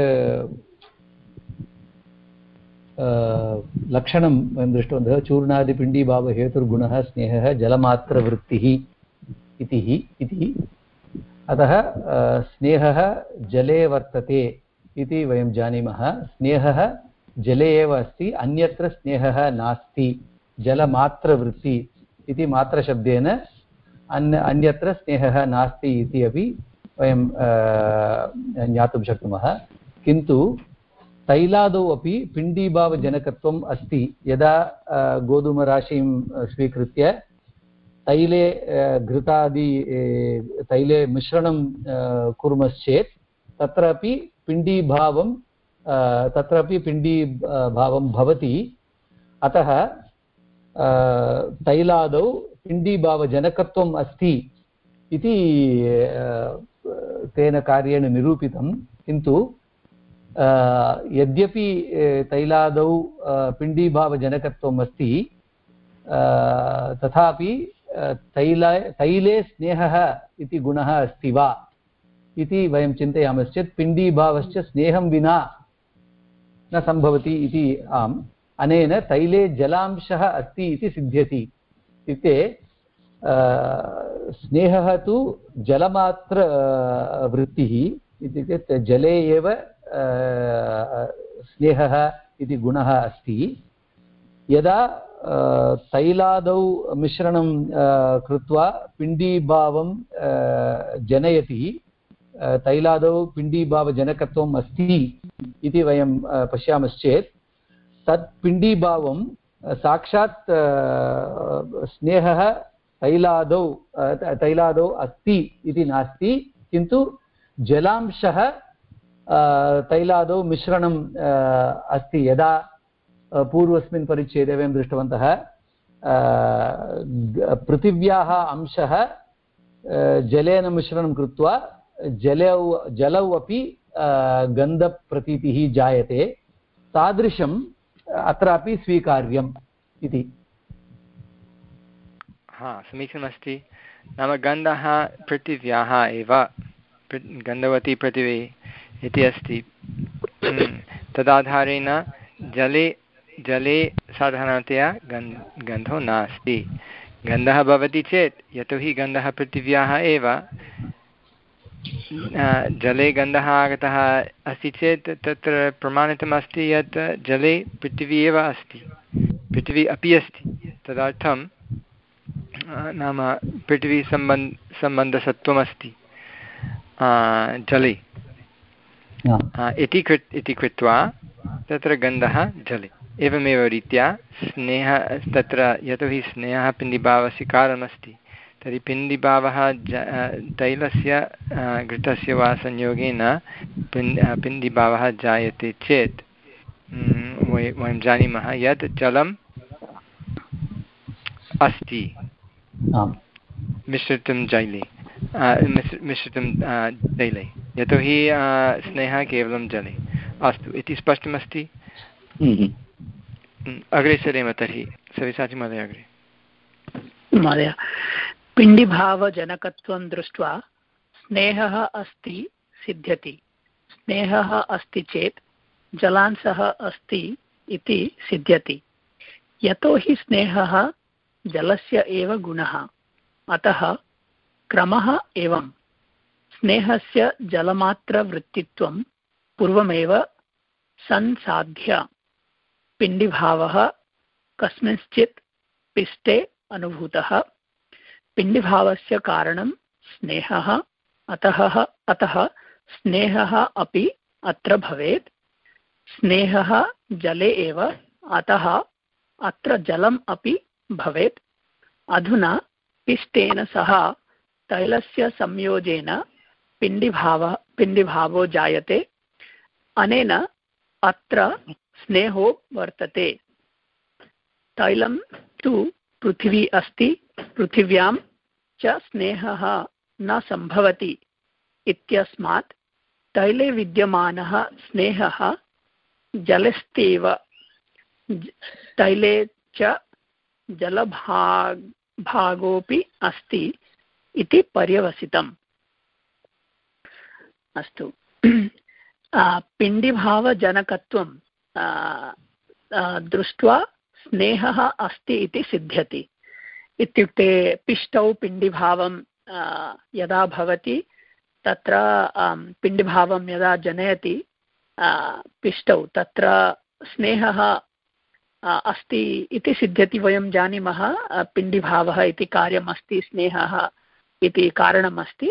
लक्षणं वयं दृष्टवन्तः चूर्णादिपिण्डीभावहेतुर्गुणः स्नेहः जलमात्रवृत्तिः इति। अतः स्नेहः जले वर्तते इति वयं जानीमः। स्नेहः जले एव अस्ति, अन्यत्र स्नेहः नास्ति। जलमात्रवृत्ति इति मात्रशब्देन अन्य अन्यत्र स्नेहः नास्ति इति अपि वयं ज्ञातुं शक्नुमः। किन्तु तैलादौ अपि पिण्डीभावजनकत्वम् अस्ति। यदा गोधूमराशिं स्वीकृत्य तैले घृतादि तैले मिश्रणं कुर्मश्चेत् तत्रापि पिण्डीभावं तत्रापि पिण्डीभावं भवति। अतः तैलादौ पिण्डीभावजनकत्वम् अस्ति इति तेन कार्येण निरूपितं। किन्तु यद्यपि तैलादौ पिण्डीभावजनकत्वम् अस्ति तथापि तैल तैले स्नेहः इति गुणः अस्ति वा इति वयं चिन्तयामश्चेत् पिण्डीभावश्च स्नेहं विना न सम्भवति इति आम्। अनेन तैले जलांशः अस्ति इति सिद्ध्यति। इत्युक्ते स्नेहः तु जलमात्र वृत्तिः, इत्युक्ते जले एव स्नेहः इति गुणः अस्ति। यदा तैलादौ मिश्रणं कृत्वा पिण्डीभावं जनयति, तैलादौ पिण्डीभावजनकत्वम् अस्ति इति वयं पश्यामश्चेत् तत् पिण्डीभावं साक्षात् स्नेहः तैलादौ तैलादौ अस्ति इति नास्ति, किन्तु जलांशः तैलादौ मिश्रणम् अस्ति। यदा पूर्वस्मिन् परिच्छेदे वयं दृष्टवन्तः पृथिव्याः अंशः जलेन मिश्रणं कृत्वा जलौ जलौ अपि गन्धप्रतीतिः जायते। तादृशम् अत्रापि स्वीकार्यम् इति। हा, समीचीनमस्ति। नाम गन्धः पृथिव्याः एव, गन्धवती पृथिवी इति अस्ति। तदाधारेण जले जले साधारणतया गन् गन्धो नास्ति। गन्धः भवति चेत्, यतोहि गन्धः पृथिव्याः एव, जले गन्धः आगतः अस्ति चेत् तत्र प्रमाणितमस्ति यत् जले पृथिवी एव अस्ति, पृथिवी अपि अस्ति। तदर्थं नाम पृथिवी सम्बन्ध सम्बन्धसत्त्वमस्ति जले इति कृ इति कृत्वा तत्र गन्धः जले। एवमेव रीत्या स्नेहः तत्र, यतोहि स्नेहः पिण्डीभावस्य कारणमस्ति, तर्हि पिण्डीभावः ज तैलस्य घृतस्य वा संयोगेन पिण् पिण्डीभावः जायते चेत् वयं जानीमः यत् जलम् अस्ति मिश्रितं जले मिश्रितं तैले, यतोहि स्नेहः केवलं जले। अस्तु, इति स्पष्टमस्ति। अग्रे सरेम तर्हि। सव्यसाची महोदय अग्रे। महोदय, पिण्डीभावजनकत्वं दृष्ट्वा स्नेहः अस्ति सिद्ध्यति। स्नेहः अस्ति चेत् जलांशः अस्ति इति सिद्ध्यति। यतोहि स्नेहः जलस्य एव गुणः, अतः क्रमः एवं। स्नेहस्य जलमात्रवृत्तित्वं पूर्वमेव संसाध्य पिण्डीभावः कस्मिंश्चित् पिष्टे अनुभूतः। पिण्डीभावस्य कारणं स्नेहः, अतः अतः स्नेहः अपि अत्र भवेत्। स्नेहः जले एव, अतः अत्र जलम् अपि भवेत्। अधुना पिष्टेन सह तैलस्य संयोजेन पिण्डीभावः पिण्डीभावो जायते। अनेन अत्र स्नेहो वर्तते। तैलं तु पृथिवी अस्ति, पृथिव्यां च स्नेहः न सम्भवति इत्यस्मात् तैले विद्यमानः स्नेहः जलस्तेव। तैले च जलभाग भागोऽपि अस्ति इति पर्यवसितम्। अस्तु, पिण्डिभावजनकत्वं दृष्ट्वा स्नेहः अस्ति इति सिद्ध्यति। इत्युक्ते पिष्टौ पिण्डिभावं यदा भवति तत्र पिण्डिभावं यदा जनयति पिष्टौ तत्र स्नेहः अस्ति इति सिद्ध्यति। वयं जानीमः पिण्डिभावः इति कार्यम् अस्ति, स्नेहः इति कारणम् अस्ति।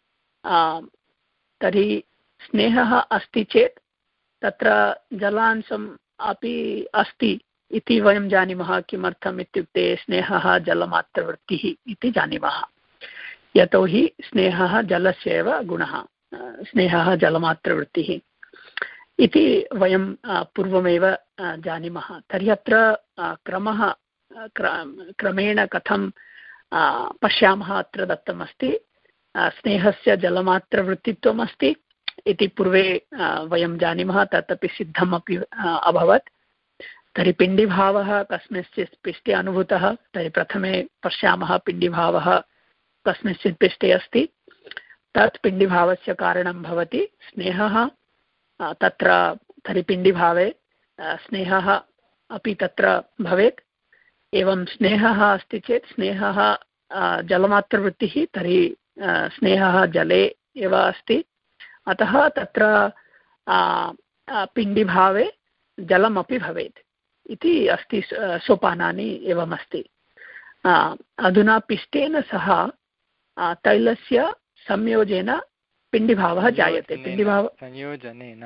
तर्हि स्नेहः अस्ति चेत् तत्र जलांशम् अपि अस्ति इति वयं जानीमः। किमर्थम् इत्युक्ते स्नेहः जलमात्रवृत्तिः इति जानीमः। यतोहि स्नेहः जलस्य एव गुणः, स्नेहः जलमात्रवृत्तिः इति वयं पूर्वमेव जानीमः। तर्हि अत्र क्रमः क्रमेण कथं पश्यामः अत्र दत्तमस्ति। स्नेहस्य जलमात्रवृत्तित्वम् अस्ति इति पूर्वे वयं जानीमः, तदपि सिद्धमपि अभवत्। तर्हि पिण्डिभावः कस्मिंश्चित् पिष्टे अनुभूतः। तर्हि प्रथमे पश्यामः पिण्डिभावः कस्मिंश्चित् पिष्टे अस्ति। तत् पिण्डिभावस्य कारणं भवति स्नेहः। तत्र तर्हि पिण्डिभावे स्नेहः अपि तत्र भवेत्। एवं स्नेहः अस्ति चेत् स्नेहः जलमात्रवृत्तिः, तर्हि स्नेहः जले एव अस्ति। अतः तत्र पिण्डिभावे जलमपि भवेत् इति अस्ति। सोपानानि एवमस्ति। अधुना पिष्टेन सह तैलस्य संयोजेन पिण्डिभावः जायते। पिण्डिभाव संयोजनेन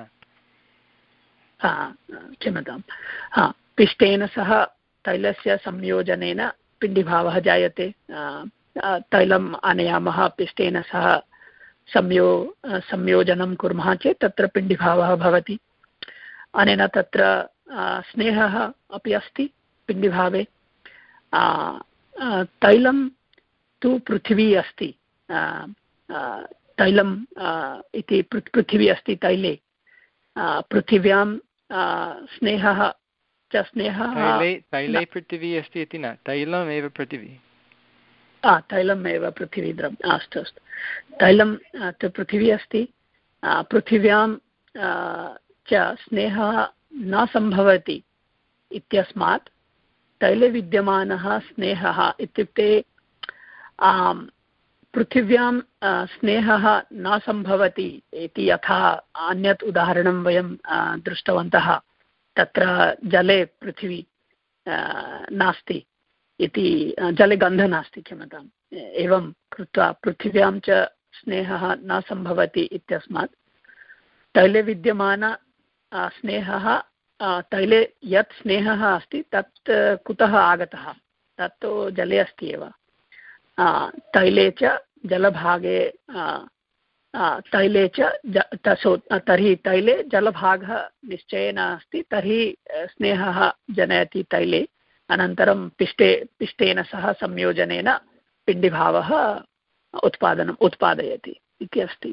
क्षम्यतां हा पिष्टेन सह तैलस्य संयोजनेन पिण्डिभावः जायते। तैलम् आनयामः, पिष्टेन सह संयो संयोजनं कुर्मः चेत् तत्र पिण्डिभावः भवति। अनेन तत्र स्नेहः अपि अस्ति पिण्डिभावे। तैलं तु पृथिवी अस्ति। तैलम् इति पृथिवी अस्ति। तैले पृथिव्यां स्नेहः च स्नेहः तैले पृथिवी अस्ति इति न, तैलमेव पृथिवी। तैलमेव पृथिवी द्रव्यम्। अस्तु अस्तु, तैलं तु पृथिवी अस्ति। पृथिव्यां च स्नेहः न सम्भवति इत्यस्मात् तैले विद्यमानः स्नेहः इत्युक्ते पृथिव्यां स्नेहः न सम्भवति इति यथा अन्यत् उदाहरणं वयं दृष्टवन्तः। तत्र जले पृथिवी नास्ति इति, जले गन्धः नास्ति, क्षम्यताम्। एवं कृत्वा पृथिव्यां च स्नेहः न सम्भवति इत्यस्मात् तैले विद्यमान स्नेहः, तैले यत् स्नेहः अस्ति तत् कुतः आगतः? तत्तु जले अस्ति एव। तैले च जलभागे तैले च तसो तर्हि तैले जलभागः निश्चयेन अस्ति। तर्हि स्नेहः जनयति तैले। अनन्तरं पिष्टे पिष्टेन सह संयोजनेन पिण्डिभावः उत्पादनम् उत्पादयति इति अस्ति,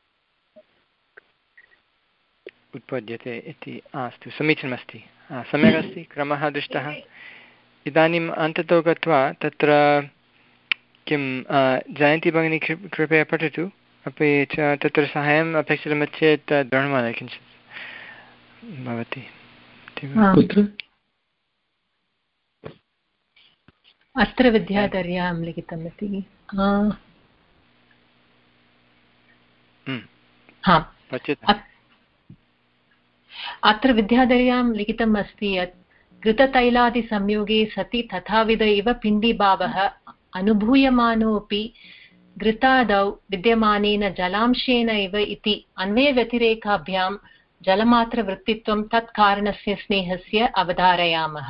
उत्पद्यते इति। अस्तु, समीचीनमस्ति, सम्यक् अस्ति, क्रमः दृष्टः। इदानीम् अन्ततो गत्वा तत्र किं जयन्ती भगिनी कृपया पठतु। अपि च तत्र साहाय्यम् अपेक्षितमस्ति चेत् द्रढमाने किञ्चित् भवति। अत्र विद्याधर्यां लिखितमस्ति। अत्र विद्याधर्यां लिखितम् अस्ति यत् घृततैलादिसंयोगे सति तथाविध इव पिण्डिभावः अनुभूयमानोऽपि घृतादौ विद्यमानेन जलांशेन इव इति अन्वयव्यतिरेकाभ्यां जलमात्रवृत्तित्वं तत्कारणस्य स्नेहस्य अवधारयामः।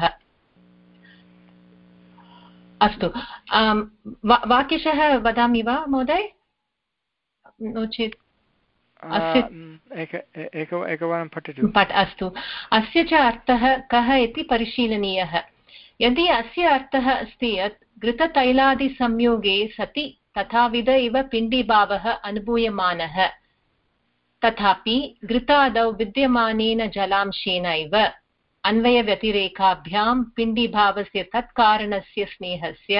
अस्तु, वाक्यशः वदामि वा महोदय? नो चेत् एकवारं पठतु। अस्तु, अस्य च अर्थः कः इति परिशीलनीयः। यदि अस्य अर्थः अस्ति यत् घृततैलादिसंयोगे सति तथाविध इव पिण्डिभावः अनुभूयमानः, तथापि घृतादौ विद्यमानेन जलांशेन इव अन्वयव्यतिरेकाभ्यां पिण्डिभावस्य तत्कारणस्य स्नेहस्य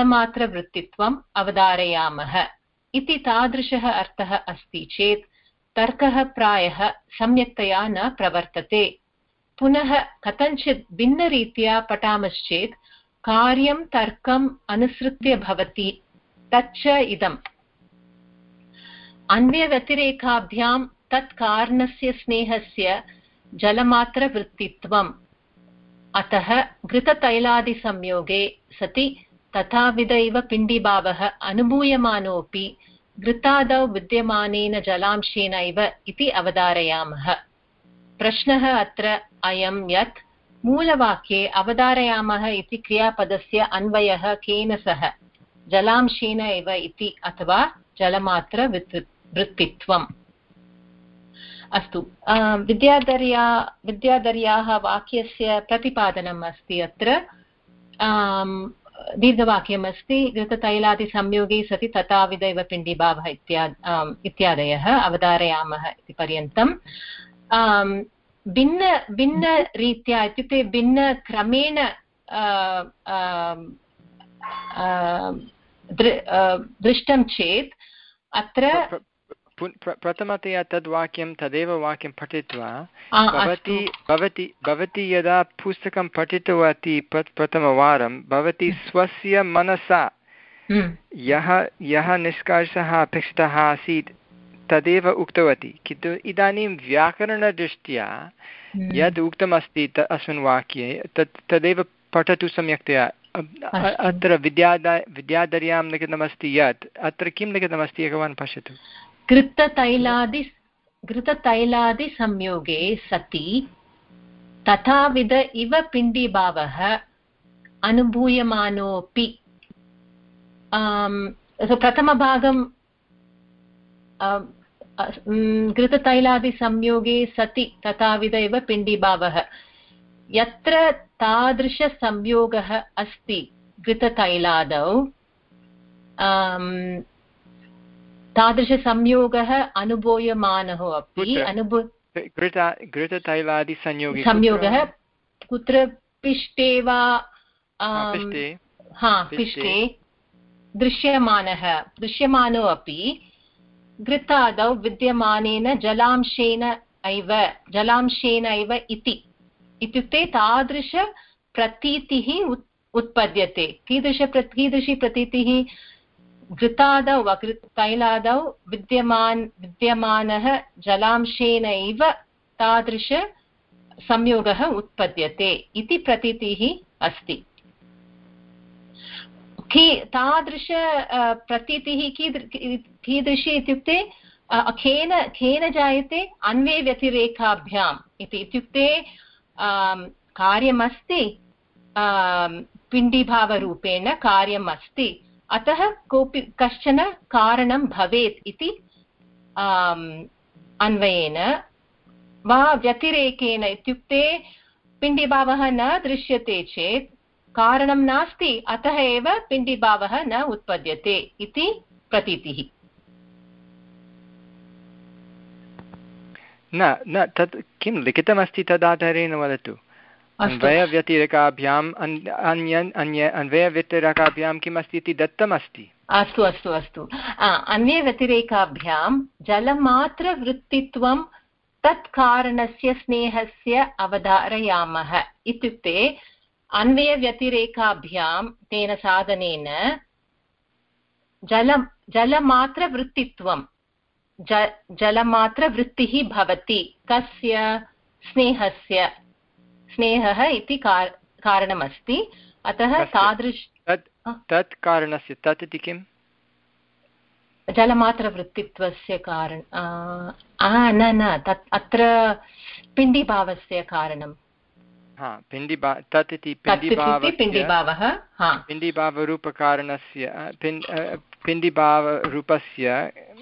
जलमात्रवृत्तित्वम् अवधारयामः इति तादृशः अर्थः अस्ति चेत् तर्कः प्रायः सम्यक्तया न प्रवर्तते। पुनः कथञ्चित् भिन्नरीत्या पठामश्चेत् कार्यं तर्कम् अनुसृत्य भवति। तच्च इदम् अन्वयव्यतिरेकाभ्यां तत् कारणस्य स्नेहस्य जलमात्रवृत्तित्वम्। अतः घृततैलादिसंयोगे सति तथाविध इव पिण्डीभावः अनुभूयमानोऽपि घृतादौ विद्यमानेन जलांशेन इव इति अवधारयामः। प्रश्नः अत्र अयं यत् मूलवाक्ये अवधारयामः इति क्रियापदस्य अन्वयः केन सह, जलांशेन इव इति अथवा जलमात्र वृत्तित्वम्। अस्तु, विद्याधर्या विद्याधर्याः वाक्यस्य प्रतिपादनम् अस्ति। अत्र दीर्घवाक्यमस्ति। घृततैलादिसंयोगे सति तथाविध इव पिण्डीभावः इत्यादयः अवधारयामः इति पर्यन्तम्। भिन्न भिन्नरीत्या इत्युक्ते भिन्नक्रमेण दृष्टं चेत् अत्र प्रथमतया तद् वाक्यं तदेव वाक्यं पठित्वा भवती भवती भवती यदा पुस्तकं पठितवती प्रथमवारं भवती स्वस्य मनसा यः यः निष्कर्षः अपेक्षितः आसीत् तदेव उक्तवती। किन्तु इदानीं व्याकरणदृष्ट्या यद् उक्तमस्ति अस्मिन् वाक्ये तत् तदेव पठतु सम्यक्तया। अत्र विद्यादा विद्याधर्यां लिखितमस्ति यत् अत्र किं लिखितमस्ति एकवारं पश्यतु। घृततैलादि घृततैलादिसंयोगे सति तथाविध इव पिण्डीभावः अनुभूयमानोऽपि। प्रथमभागं घृततैलादिसंयोगे सति तथाविध इव पिण्डीभावः। यत्र तादृशसंयोगः अस्ति घृततैलादौ तादृशसंयोगः अनुभूयमानः अपि। अनुभू घृततैलादिसंयोगे संयोगः कुत्र? पिष्टे वा? हा, पिष्टे दृश्यमानः दृश्यमानो अपि घृतादौ विद्यमानेन जलांशेन एव जलांशेन एव इति। इत्युक्ते तादृशप्रतीतिः उत्पद्यते। कीदृश कीदृशी प्रतीतिः? घृतादौ वा तैलादौ विद्यमान विद्यमानः जलांशेन एव तादृश संयोगः उत्पद्यते इति प्रतीतिः अस्ति। तादृश प्रतीतिः कीदृशी इत्युक्ते केन केन जायते? अन्वयव्यतिरेकाभ्याम् इति। इत्युक्ते कार्यमस्ति, पिण्डीभावरूपेण कार्यम् अस्ति, अतः कोऽपि कश्चन कारणं भवेत् इति अन्वयेन वा व्यतिरेकेन। इत्युक्ते पिण्डीभावः न दृश्यते चेत् कारणं नास्ति, अतः एव पिण्डीभावः न उत्पद्यते इति प्रतीतिः। न न तत् किं लिखितमस्ति तदाधारेण वदतु। अन्वयव्यतिरेकाभ्याम् अन्य अन्य अन्वयव्यतिरेकाभ्यां किम् अस्ति इति दत्तमस्ति। अस्तु अस्तु अस्तु अन्वयव्यतिरेकाभ्यां जलमात्रवृत्तित्वं तत्कारणस्य स्नेहस्य अवधारयामः। इत्युक्ते अन्वयव्यतिरेकाभ्यां तेन साधनेन जल जलमात्रवृत्तित्वं ज जलमात्रवृत्तिः भवति। कस्य? स्नेहस्य। स्नेहः इति कारणमस्ति, अतः तादृश तत् कारणस्य तत् इति किम्? जलमात्रवृत्तित्वस्य कारण न न तत् अत्र पिण्डीभावस्य कारणं। हा, पिण्डीभा तत् इति पिण्डीभावः पिण्डीभावरूपकारणस्य पिण्डीभावरूपस्य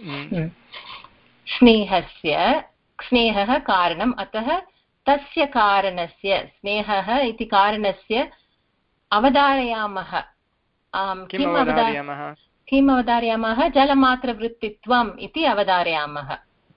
स्नेहस्य स्नेहः कारणम्। अतः तस्य कारणस्य स्नेहः इति कारणस्य अवधारयामः। किम् अवधारयामः? किम् अवधारयामः? जलमात्रवृत्तित्वम् इति अवधारयामः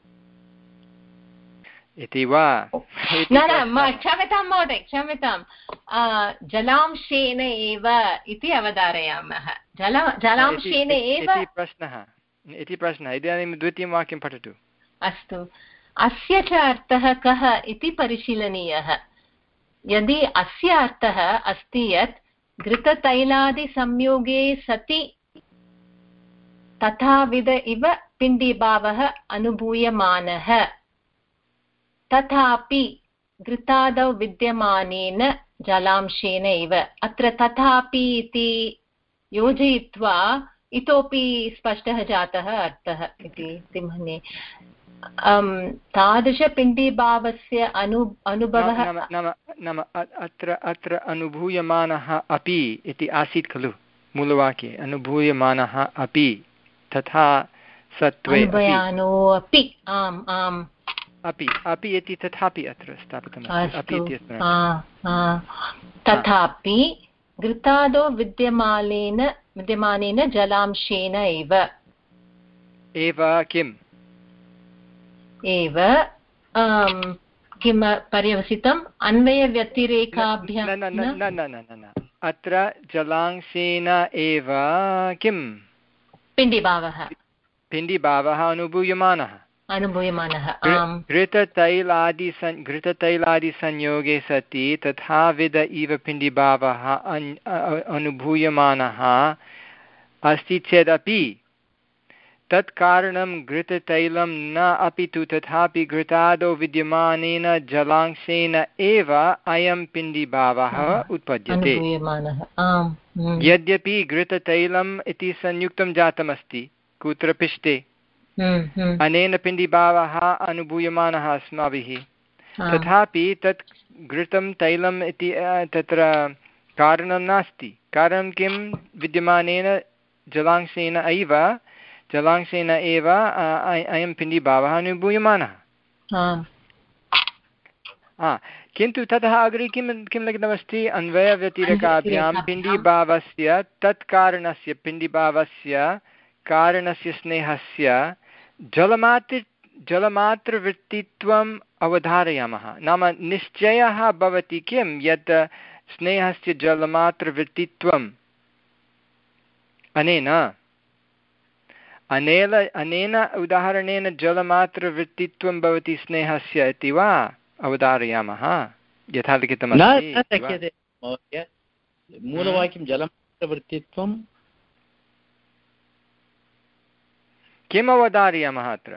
इति वा? न न क्षम्यतां महोदय, क्षम्यतां, जलांशेन एव इति अवधारयामः। जल जलांशेन एव प्रश्नः इति प्रश्नः। इदानीं द्वितीयं वाक्यं पठतु। अस्तु, अस्य च अर्थः कः इति परिशीलनीयः। यदि अस्य अर्थः अस्ति यत् घृततैलादिसंयोगे सति तथाविध इव पिण्डीभावः अनुभूयमानः, तथापि घृतादौ विद्यमानेन जलांशेन इव, अत्र तथापि इति योजयित्वा इतोपि स्पष्टः जातः अर्थः इति मन्ये। तादृशपिण्डीभावस्य अनु अनुभवः नाम अत्र अत्र अनुभूयमानः अपि इति आसीत् खलु मूलवाक्ये, अनुभूयमानः अपि तथा सत्त्वे अपि आम् आम् अपि अपि इति तथापि अत्र स्थापितम् अपि इत्यत्र तथापि घृतादौ विद्यमानेन विद्यमानेन जलांशेन एव एव किम् एव किं पर्यवसितम् अन्वयव्यतिरेकाभ्यां न न न अत्र जलांशेन एव किं पिण्डीभावः पिण्डीभावः अनुभूयमानः अनुभूयमानः घृततैलादि घृततैलादिसंयोगे सति तथाविध इव पिण्डीभावः अनुभूयमानः अस्ति चेदपि तत्कारणं घृततैलं न अपि तु तथापि घृतादौ विद्यमानेन जलांशेन एव अयं पिण्डीभावः उत्पद्यते। यद्यपि घृततैलम् इति संयुक्तं जातमस्ति कुत्र पिष्टे, अनेन पिण्डीभावः अनुभूयमानः अस्माभिः, तथापि तत् घृतं तैलम् इति तत्र कारणं नास्ति। कारणं किं, विद्यमानेन जलांशेन एव जलांशेन एव अयं पिण्डीभावः अनुभूयमानः। किन्तु ततः अग्रे किं किं लिखितमस्ति, अन्वयव्यतिरेकाभ्यां पिण्डीभावस्य तत्कारणस्य पिण्डीभावस्य कारणस्य स्नेहस्य जलमात्र जलमात्रवृत्तित्वम् अवधारयामः। नाम निश्चयः भवति किं, यत् स्नेहस्य जलमात्रवृत्तित्वम् अनेन अनेन अनेन उदाहरणेन जलमात्रवृत्तित्वं भवति स्नेहस्य इति वा अवधारयामः, यथा लिखितमस्ति। मूलवाक्यं जलमात्रवृत्तित्वं किम् अवधारयामः अत्र?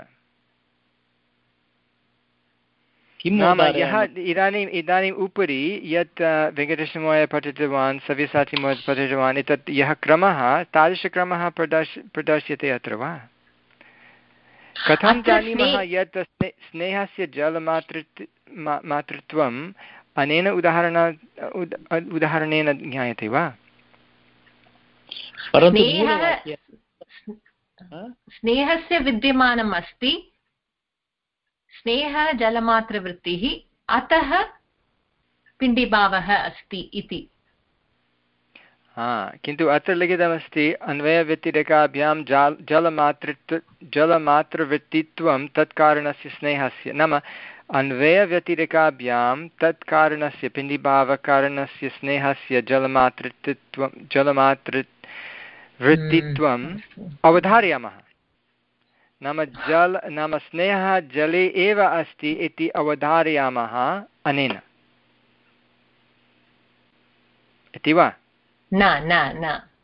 नाम यः इदानीम् इदानीम् उपरि यत् वेङ्कटेशमहोदय पठितवान्, सव्यसाचीमहोदय पठितवान्, एतत् यः क्रमः तादृशक्रमः प्रदर्श प्रदर्श्यते अत्र वा? कथं जानीमः यत् स्नेहस्य जलमातृ मातृत्वम् अनेन उदाहरण उदाहरणेन ज्ञायते वा? स्नेहस्य विद्यमानम् अस्ति, स्नेहः जलमात्रवृत्तिः, अतः पिण्डीभावः अस्ति इति। हा, किन्तु अत्र लिखितमस्ति अन्वयव्यतिरेकाभ्यां जल जलमातृत्व जलमात्रवृत्तित्वं तत्कारणस्य स्नेहस्य। नाम अन्वयव्यतिरेकाभ्यां तत्कारणस्य पिण्डीभावकारणस्य स्नेहस्य जलमातृत्वं जलमातृवृत्तित्वम् अवधारयामः। नाम जल नाम स्नेहः जले एव अस्ति इति अवधारयामः अनेन इति वा? न न न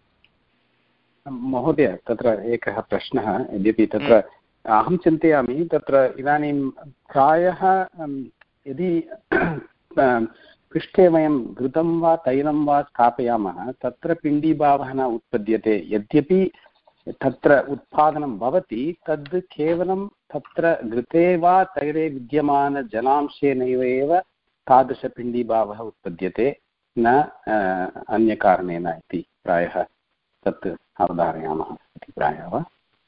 महोदय, तत्र एकः प्रश्नः। यद्यपि तत्र अहं चिन्तयामि, तत्र इदानीं प्रायः यदि पृष्ठे वयं घृतं वा तैलं वा स्थापयामः, तत्र पिण्डीभावः न उत्पद्यते। यद्यपि तत्र उत्पादनं भवति, तद् केवलं तत्र घृते वा तैले विद्यमानजलांशेनैव एव तादृशपिण्डीभावः उत्पद्यते, न अन्यकारणेन इति प्रायः तत् अवधारयामः इति प्रायः वा?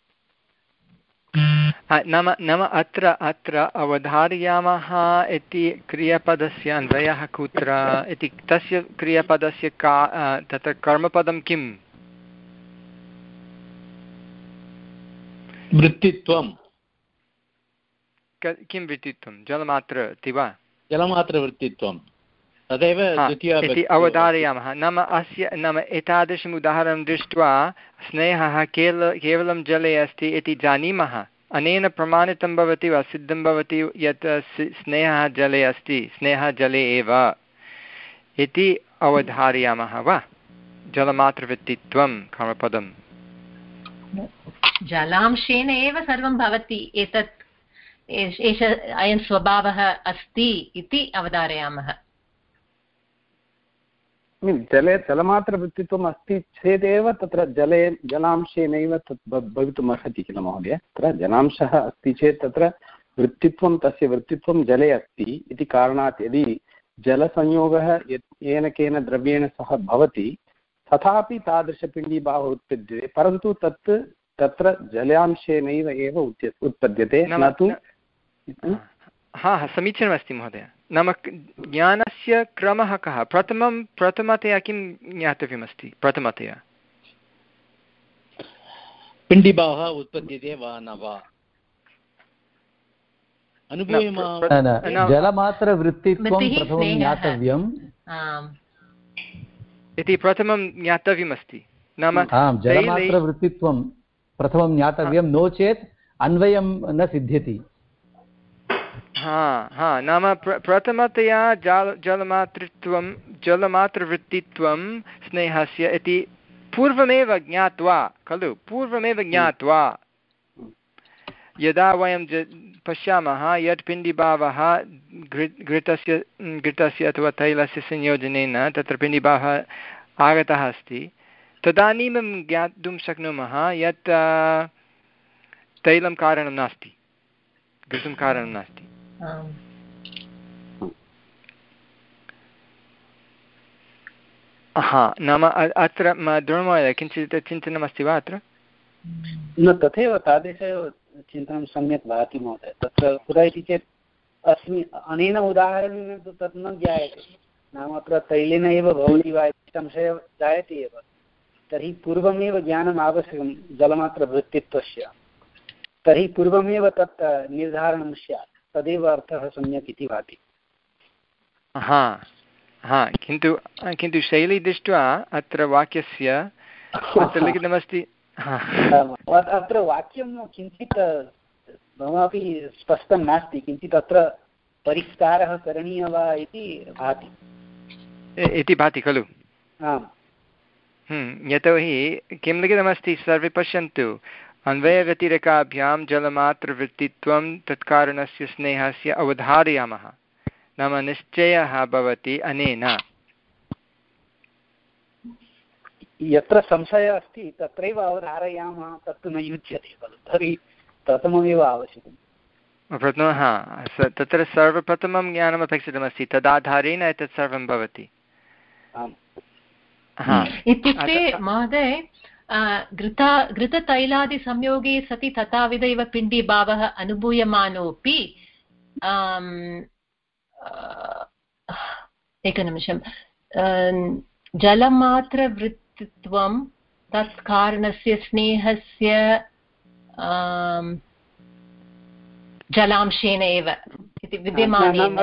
नाम नाम अत्र अत्र अवधारयामः इति क्रियापदस्य अन्वयः कुत्र इति, तस्य क्रियापदस्य का तत्र कर्मपदं किम्? वृत्तित्वं। किं वृत्तित्वं? जलमात्र इति वा? जलमात्रवृत्तित्वं तदेव इति अवधारयामः। नाम अस्य नाम एतादृशम् उदाहरणं दृष्ट्वा स्नेहः केवल केवलं जले अस्ति इति जानीमः, अनेन प्रमाणितं भवति वा सिद्धं भवति यत् स्नेहः जले अस्ति, स्नेहः जले एव इति अवधारयामः वा? जलमात्रवृत्तित्वं कर्मपदम् जलांशेन एव सर्वं भवति, एतत् एष अयं स्वभावः अस्ति इति अवधारयामः। जले जलमात्रवृत्तित्वम् अस्ति चेदेव तत्र जले जलांशेनैव तत् भवितुम् अर्हति किल महोदय? तत्र जलांशः अस्ति चेत् तत्र वृत्तित्वं तस्य वृत्तित्वं जले अस्ति इति कारणात् यदि जलसंयोगः येन केन द्रव्येण सह भवति तथापि तादृशपिण्डीभावः उत्पद्यते, परन्तु तत् तत्र जलांशेनैव एव उत्पद्यते, न तु। हा हा समीचीनमस्ति महोदय। नाम ज्ञानस्य क्रमः कः? प्रथमं प्रथमतया किं ज्ञातव्यमस्ति? प्रथमतया पिण्डीभावः उत्पद्यते वा न वा, जलमात्रवृत्तित्वं प्रथमं ज्ञातव्यम् इति प्रथमं ज्ञातव्यमस्ति। नाम जलमात्रवृत्तित्वं प्रथमं ज्ञातव्यं, नो चेत् अन्वयं न सिद्ध्यति। हा हा नाम प्र प्रथमतया जल जलमातृत्वं जलमात्रवृत्तित्वं स्नेहस्य इति पूर्वमेव ज्ञात्वा खलु पूर्वमेव ज्ञात्वा यदा वयं ज पश्यामः यत् पिण्डीभावः घृ घृतस्य घृतस्य अथवा तैलस्य संयोजनेन तत्र पिण्डीभावः आगतः अस्ति, तदानीं ज्ञातुं शक्नुमः यत् तैलं कारणं नास्ति, घृतं कारणं नास्ति। हा नाम अत्र द्रोणमहोदय किञ्चित् चिन्तनमस्ति वा अत्र? न तथैव तादृशेव चिन्तनं सम्यक् भाति महोदय। तत्र कुतः इति चेत् अस्मि अनेन उदाहरणेन तु तत् न ज्ञायते, नाम अत्र तैलेन एव भवति वा इति संशयः जायते एव। तर्हि पूर्वमेव ज्ञानम् आवश्यकं जलमात्रवृत्तित्वस्य, तर्हि पूर्वमेव तत् निर्धारणं स्यात्, तदेव अर्थः सम्यक् इति भाति। हा हा किन्तु किन्तु शैली दृष्ट्वा अत्र वाक्यस्य अत्र लिखितमस्ति, अत्र वाक्यं किञ्चित् ममापि स्पष्टं नास्ति, किञ्चित् अत्र परिष्कारः करणीयः वा इति भाति इति भाति खलु? आम्। यतोहि किं लिखितमस्ति सर्वे पश्यन्तु, अन्वयव्यतिरेकाभ्यां जलमात्रवृत्तित्वं तत्कारणस्य स्नेहस्य अवधारयामः, नाम निश्चयः भवति अनेन। यत्र संशयः अस्ति तत्रैव अवधारयामः, तत्तु न युज्यते खलु, तर्हि प्रथममेव आवश्यकं। प्रथमः तत्र सर्वप्रथमं ज्ञानम् अपेक्षितमस्ति, तदाधारेण एतत् सर्वं भवति। इत्युक्ते महोदय घृता घृततैलादिसंयोगे सति तथाविध इव पिण्डीभावः अनुभूयमानोऽपि एकनिमिषं जलमात्रवृत्तित्वं तत् कारणस्य स्नेहस्य जलांशेन एव इति विद्यमानेन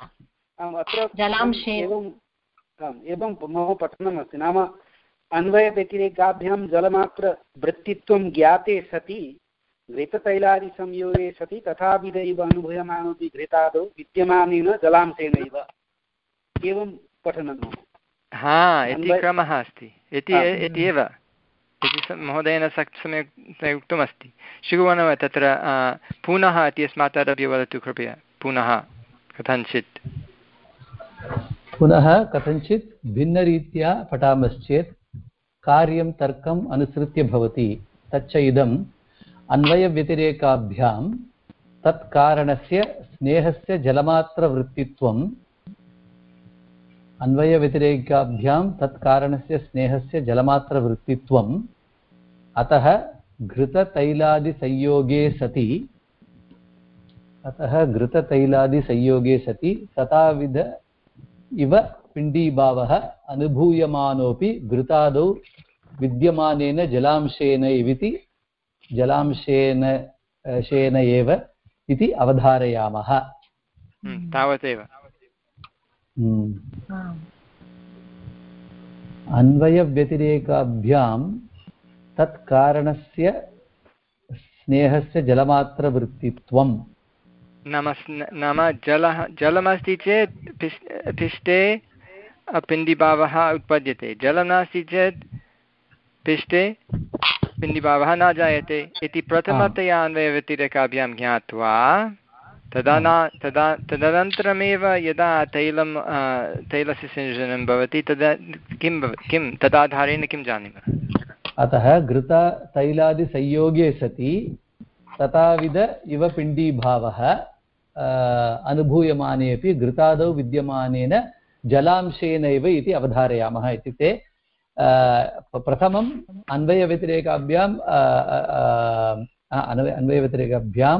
जलांशेन एवं मम पठनमस्ति, नाम अन्वयव्यतिरेकाभ्यां जलमात्रवृत्तित्वं ज्ञाते सति घृततैलादिसंयोगे सति तथाविधैव अनुभूयमानोऽपि घृतादौ विद्यमानेन जलांशेनैव, एवं पठनं। हा इति क्रमः अस्ति इति एव इति महोदयेन सम्यक् उक्तमस्ति। श्रीगुवनव तत्र पुनः इत्यस्मात् आरभ्य वदतु कृपया, पुनः कथञ्चित् पुनः कथञ्चित् भिन्नरीत्या पठामश्चेत् कार्यं तर्कम् अनुसृत्य भवति, तच्च इदम् अन्वयव्यतिरेकाभ्यां तत्कारणस्य स्नेहस्य जलमात्रवृत्तित्वम् अन्वयव्यतिरेकाभ्यां तत्कारणस्य स्नेहस्य जलमात्रवृत्तित्वम् अतः घृततैलादिसंयोगे सति अतः घृततैलादिसंयोगे सति तथाविध इव पिण्डीभावः अनुभूयमानोऽपि घृतादौ विद्यमानेन जलांशेन इति जलांशेन शेन एव इति अवधारयामः। तावदेव। अन्वयव्यतिरेकाभ्यां तत्कारणस्य स्नेहस्य जलमात्रवृत्तित्वं नाम नाम जलः जलमस्ति चेत् पिष्टे पिण्डिभावः उत्पद्यते, जलं नास्ति चेत् पिष्टे पिण्डिभावः न जायते इति प्रथमतया अन्वयव्यतिरेकाभ्यां ज्ञात्वा तदा न तदा तदनन्तरमेव यदा तैलं तैलस्य संयोजनं भवति तदा किं किं तदाधारेण किं जानीमः? अतः घृततैलादिसंयोगे सति तथाविध इव पिण्डीभावः अनुभूयमाने अपि घृतादौ विद्यमानेन जलांशेनैव इति अवधारयामः। इत्युक्ते प्रथमम् अन्वयव्यतिरेकाभ्याम् अन्वयव्यतिरेकाभ्यां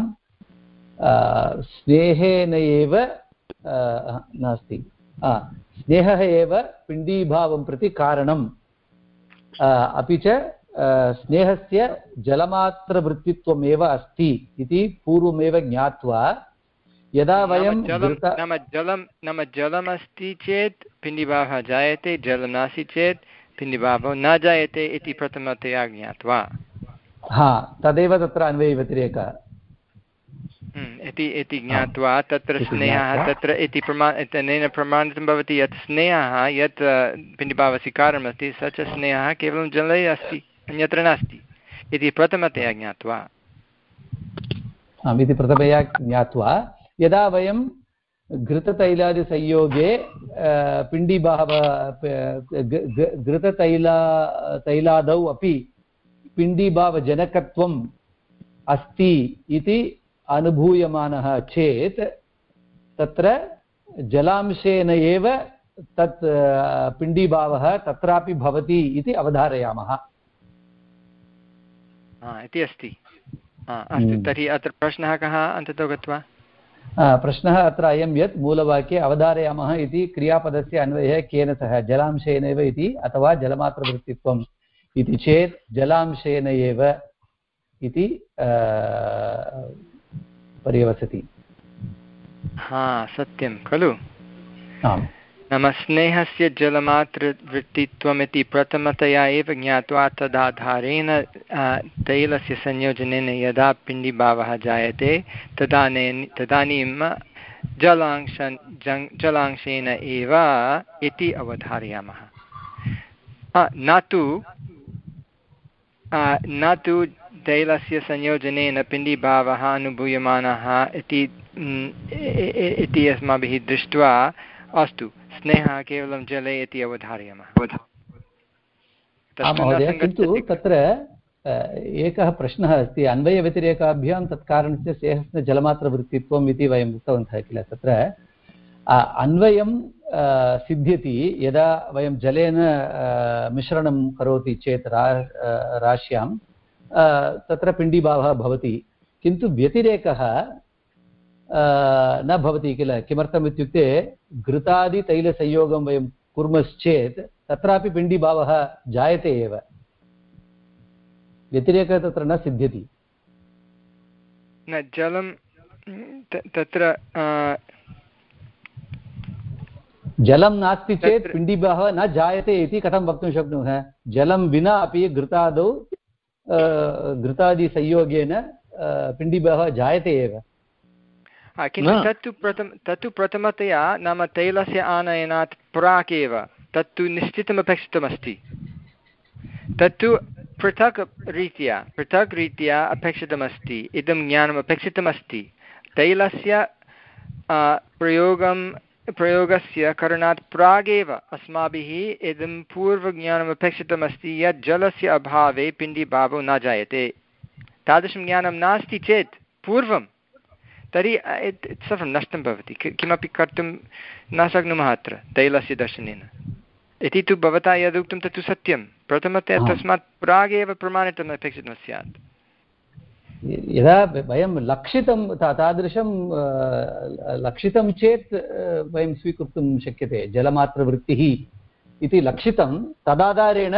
स्नेहेन एव नास्ति स्नेहः एव पिण्डीभावं प्रति कारणम् अपि च स्नेहस्य जलमात्रवृत्तित्वमेव अस्ति इति पूर्वमेव ज्ञात्वा यदा वयं नाम जलं नाम जलमस्ति चेत् पिण्डिभावः जायते, जलं नास्ति चेत् पिण्डिभावः न जायते इति प्रथमतया ज्ञात्वा हा तदेव तत्र अन्वयव्यतिरेकः इति इति ज्ञात्वा तत्र स्नेहः तत्र इति प्रमाण अनेन प्रमाणितं भवति यत् स्नेहः यत् पिण्डिभावस्य कारणमस्ति स च स्नेहः केवलं जले अस्ति, अन्यत्र नास्ति इति प्रथमतया ज्ञात्वा इति प्रथमतया ज्ञात्वा यदा वयं घृततैलादिसंयोगे पिण्डिभाव घृततैला तैलादौ अपि पिण्डिभावजनकत्वम् अस्ति इति अनुभूयमानः चेत् तत्र जलांशेन एव तत् पिण्डीभावः तत्रापि भवति इति अवधारयामः इति अस्ति। अस्तु, तर्हि अत्र प्रश्नः कः अन्ततो गत्वा? प्रश्नः अत्र अयं यत् मूलवाक्ये अवधारयामः इति क्रियापदस्य अन्वयः केन सह जलांशेनैव इति अथवा जलमात्रवृत्तित्वम् इति चेत् जलांशेन एव इति पर्यवसति। हा सत्यं खलु। आम् नाम स्नेहस्य जलमात्रवृत्तित्वमिति प्रथमतया एव ज्ञात्वा तदाधारेण तैलस्य संयोजनेन यदा पिण्डिभावः जायते तदानीं तदानीं जलांश जलांशेन एव इति अवधारयामः। न तु न तु तैलस्य संयोजनेन पिण्डिभावः अनुभूयमानः इति इति अस्माभिः दृष्ट्वा अस्तु स्नेहः केवलं जले इति अवधारयामः। किन्तु तत्र एकः प्रश्नः अस्ति, अन्वयव्यतिरेकाभ्यां तत्कारणस्य स्नेहस्य जलमात्रवृत्तित्वम् इति वयम् उक्तवन्तः किल। तत्र अन्वयं सिद्ध्यति यदा वयं जलेन मिश्रणं करोति चेत् रा राश्यां तत्र पिण्डीभावः भवति, किन्तु व्यतिरेकः न भवति किल। किमर्थम् इत्युक्ते घृतादितैलसंयोगं वयं कुर्मश्चेत् तत्रापि पिण्डीभावः जायते एव, व्यतिरेकः तत्र न सिद्ध्यति। न जलं तत्र जलं नास्ति चेत् पिण्डीभावः न जायते इति कथं वक्तुं शक्नुमः? जलं विना अपि घृतादौ घृतादिसंयोगेन पिण्डीभावः जायते एव। किन्तु तत्तु प्रथम तत्तु प्रथमतया नाम तैलस्य आनयनात् प्राक् एव तत्तु निश्चितम् अपेक्षितमस्ति। तत्तु पृथक् रीत्या पृथक् रीत्या अपेक्षितमस्ति, इदं ज्ञानम् अपेक्षितमस्ति। तैलस्य प्रयोगं प्रयोगस्य करणात् प्रागेव अस्माभिः इदं पूर्वज्ञानम् अपेक्षितमस्ति यत् जलस्य अभावे पिण्डीभावो न जायते। तादृशं ज्ञानं नास्ति चेत् पूर्वं तर्हि सर्वं नष्टं भवति, किमपि कर्तुं न शक्नुमः अत्र तैलस्य दर्शनेन इति तु भवता यदुक्तं तत्तु सत्यं। प्रथमतया तस्मात् प्रागेव प्रमाणितम् अपेक्षितं स्यात्। यदा वयं लक्षितं तादृशं लक्षितं चेत् वयं स्वीकर्तुं शक्यते, जलमात्रवृत्तिः इति लक्षितं तदाधारेण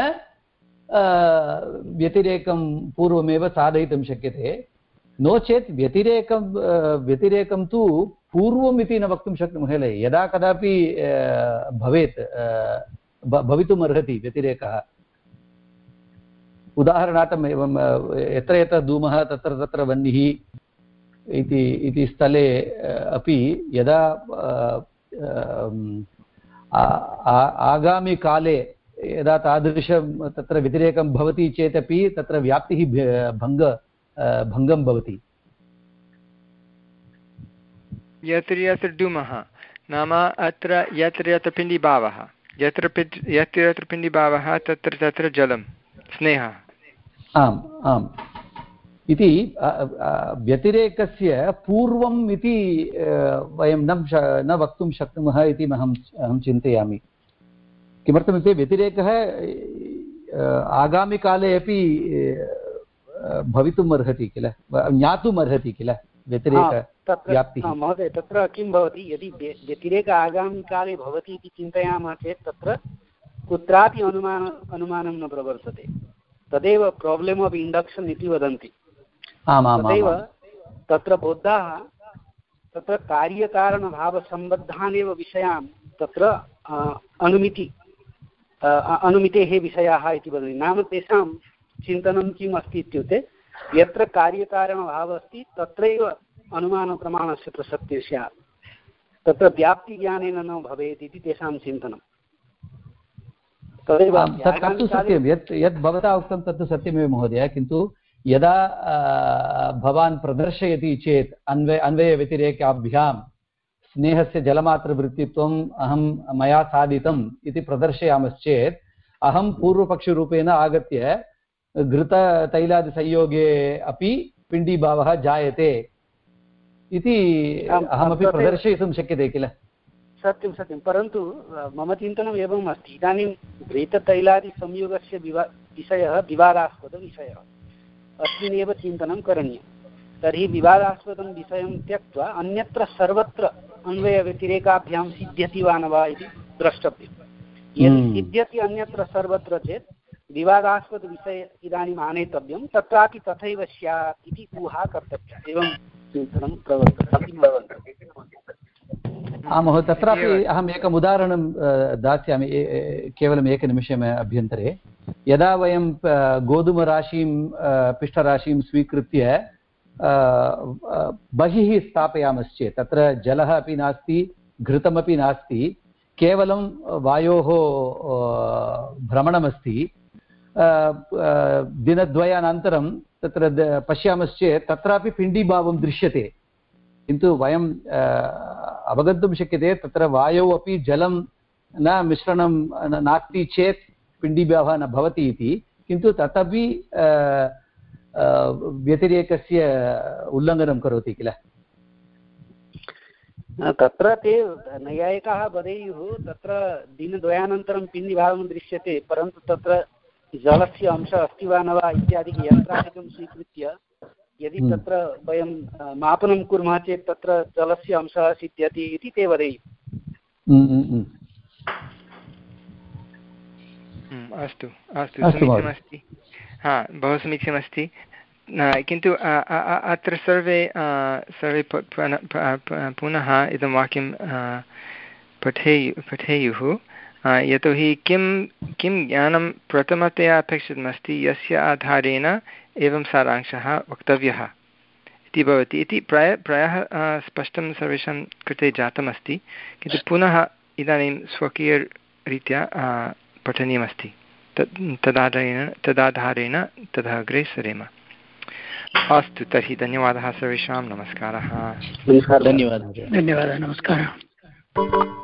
व्यतिरेकं पूर्वमेव साधयितुं शक्यते। नो चेत् व्यतिरेकं व्यतिरेकं तु पूर्वम् इति न वक्तुं शक्नुमः। यदा कदापि भवेत् भवितुम् अर्हति व्यतिरेकः। उदाहरणार्थम् एवं यत्र यत्र धूमः तत्र तत्र वह्निः इति इति स्थले अपि यदा आगामिकाले यदा तादृशं तत्र व्यतिरेकं भवति चेदपि तत्र व्याप्तिः भङ्ग भङ्गं भवति। यत्र यत्र धूमः नाम अत्र यत्र यत्र पिण्डीभावः यत्र यत्र यत्र पिण्डीभावः तत्र तत्र जलं स्नेहः। आम् आम् इति व्यतिरेकस्य पूर्वम् इति वयं न न वक्तुं शक्नुमः इति अहम् अहं चिन्तयामि। किमर्थमित्युक्ते व्यतिरेकः आगामिकाले अपि भवितुम् अर्हति किल, ज्ञातुम् अर्हति किल व्यतिरेकव्याप्तिः। महोदय तत्र किं भवति, यदि व्यतिरेक आगामिकाले भवति इति चिन्तयामः चेत् तत्र कुत्रापि अनुमान अनुमानं न प्रवर्तते। तदेव प्राब्लम् आफ् इण्डक्शन् इति वदन्ति। तदेव तत्र बौद्धाः तत्र कार्यकारणभावसम्बद्धानेव विषयान् तत्र अनुमिति अनुमितेः विषयाः इति वदन्ति। नाम तेषां चिन्तनं किम् अस्ति इत्युक्ते यत्र कार्यकारणभावः अस्ति तत्रैव अनुमानप्रमाणस्य प्रसक्तिः स्यात्, तत्र व्याप्तिज्ञानेन न भवेत् इति तेषां चिन्तनं। तदेव तत्तु सत्यं, यत् यत् भवता उक्तं तत्तु सत्यमेव महोदय, किन्तु यदा भवान् प्रदर्शयति चेत् अन्वय अन्वयव्यतिरेकाभ्यां स्नेहस्य जलमात्रवृत्तित्वम् अहं मया साधितम् इति प्रदर्शयामश्चेत् अहं पूर्वपक्षरूपेण आगत्य घृततैलादिसंयोगे अपि पिण्डीभावः जायते इति अहमपि प्रदर्शयितुं शक्यते किल। सत्यं सत्यं, परन्तु मम चिन्तनम् एवम् अस्ति, इदानीं घृततैलादिसंयोगस्य विवा विषयः विवादास्पदविषयः, अस्मिन्नेव चिन्तनं करणीयं। तर्हि विवादास्पदं विषयं त्यक्त्वा अन्यत्र सर्वत्र अन्वयव्यतिरेकाभ्यां सिद्ध्यति वा न वा इति द्रष्टव्यं। यदि सिद्ध्यति अन्यत्र सर्वत्र चेत् विवादास्पदविषये इदानीम् आनेतव्यं, तत्रापि तथैव स्यात् इति ऊहा कर्तव्या। एवं चिन्तनं प्रवर्तते। आं महोदय, तत्रापि अहम् एकम् उदाहरणं दास्यामि केवलम् एकनिमिषम् अभ्यन्तरे। यदा वयं गोधूमराशिं पिष्टराशिं स्वीकृत्य बहिः स्थापयामश्चेत् तत्र जलः अपि नास्ति, घृतमपि नास्ति, केवलं वायोः भ्रमणमस्ति। दिनद्वयानन्तरं तत्र पश्यामश्चेत् तत्रापि पिण्डीभावं दृश्यते, किन्तु वयं अवगन्तुं शक्यते तत्र वायौ अपि जलं न मिश्रणं नास्ति चेत् पिण्डीभावः न भवति इति, किन्तु तदपि व्यतिरेकस्य उल्लङ्घनं करोति किल। तत्र ते नैयायिकाः वदेयुः तत्र दिनद्वयानन्तरं पिण्डीभावं दृश्यते, परन्तु तत्र जलस्य अंशः अस्ति वा न वा इत्यादि यन्त्रादिकं स्वीकृत्य यदि तत्र वयं मापनं कुर्मः चेत् तत्र जलस्य अंशः सिद्ध्यति इति ते वदेयुः। अस्तु अस्तु, समीचीनमस्ति। हा, बहु समीचीनमस्ति। किन्तु अत्र सर्वे सर्वे पुनः इदं वाक्यं पठेयु पठेयुः यतोहि किं किं ज्ञानं प्रथमतया अपेक्षितमस्ति यस्य आधारेण एवं सारांशः वक्तव्यः इति भवति इति प्राय प्रायः स्पष्टं सर्वेषां कृते जातमस्ति, किन्तु पुनः इदानीं स्वकीयरीत्या पठनीयमस्ति। तद् तदाधारेण तदाधारेण तदा अग्रे सरेम। अस्तु, तर्हि धन्यवादः सर्वेषां। नमस्कारः। धन्यवादः धन्यवादः नमस्कारः।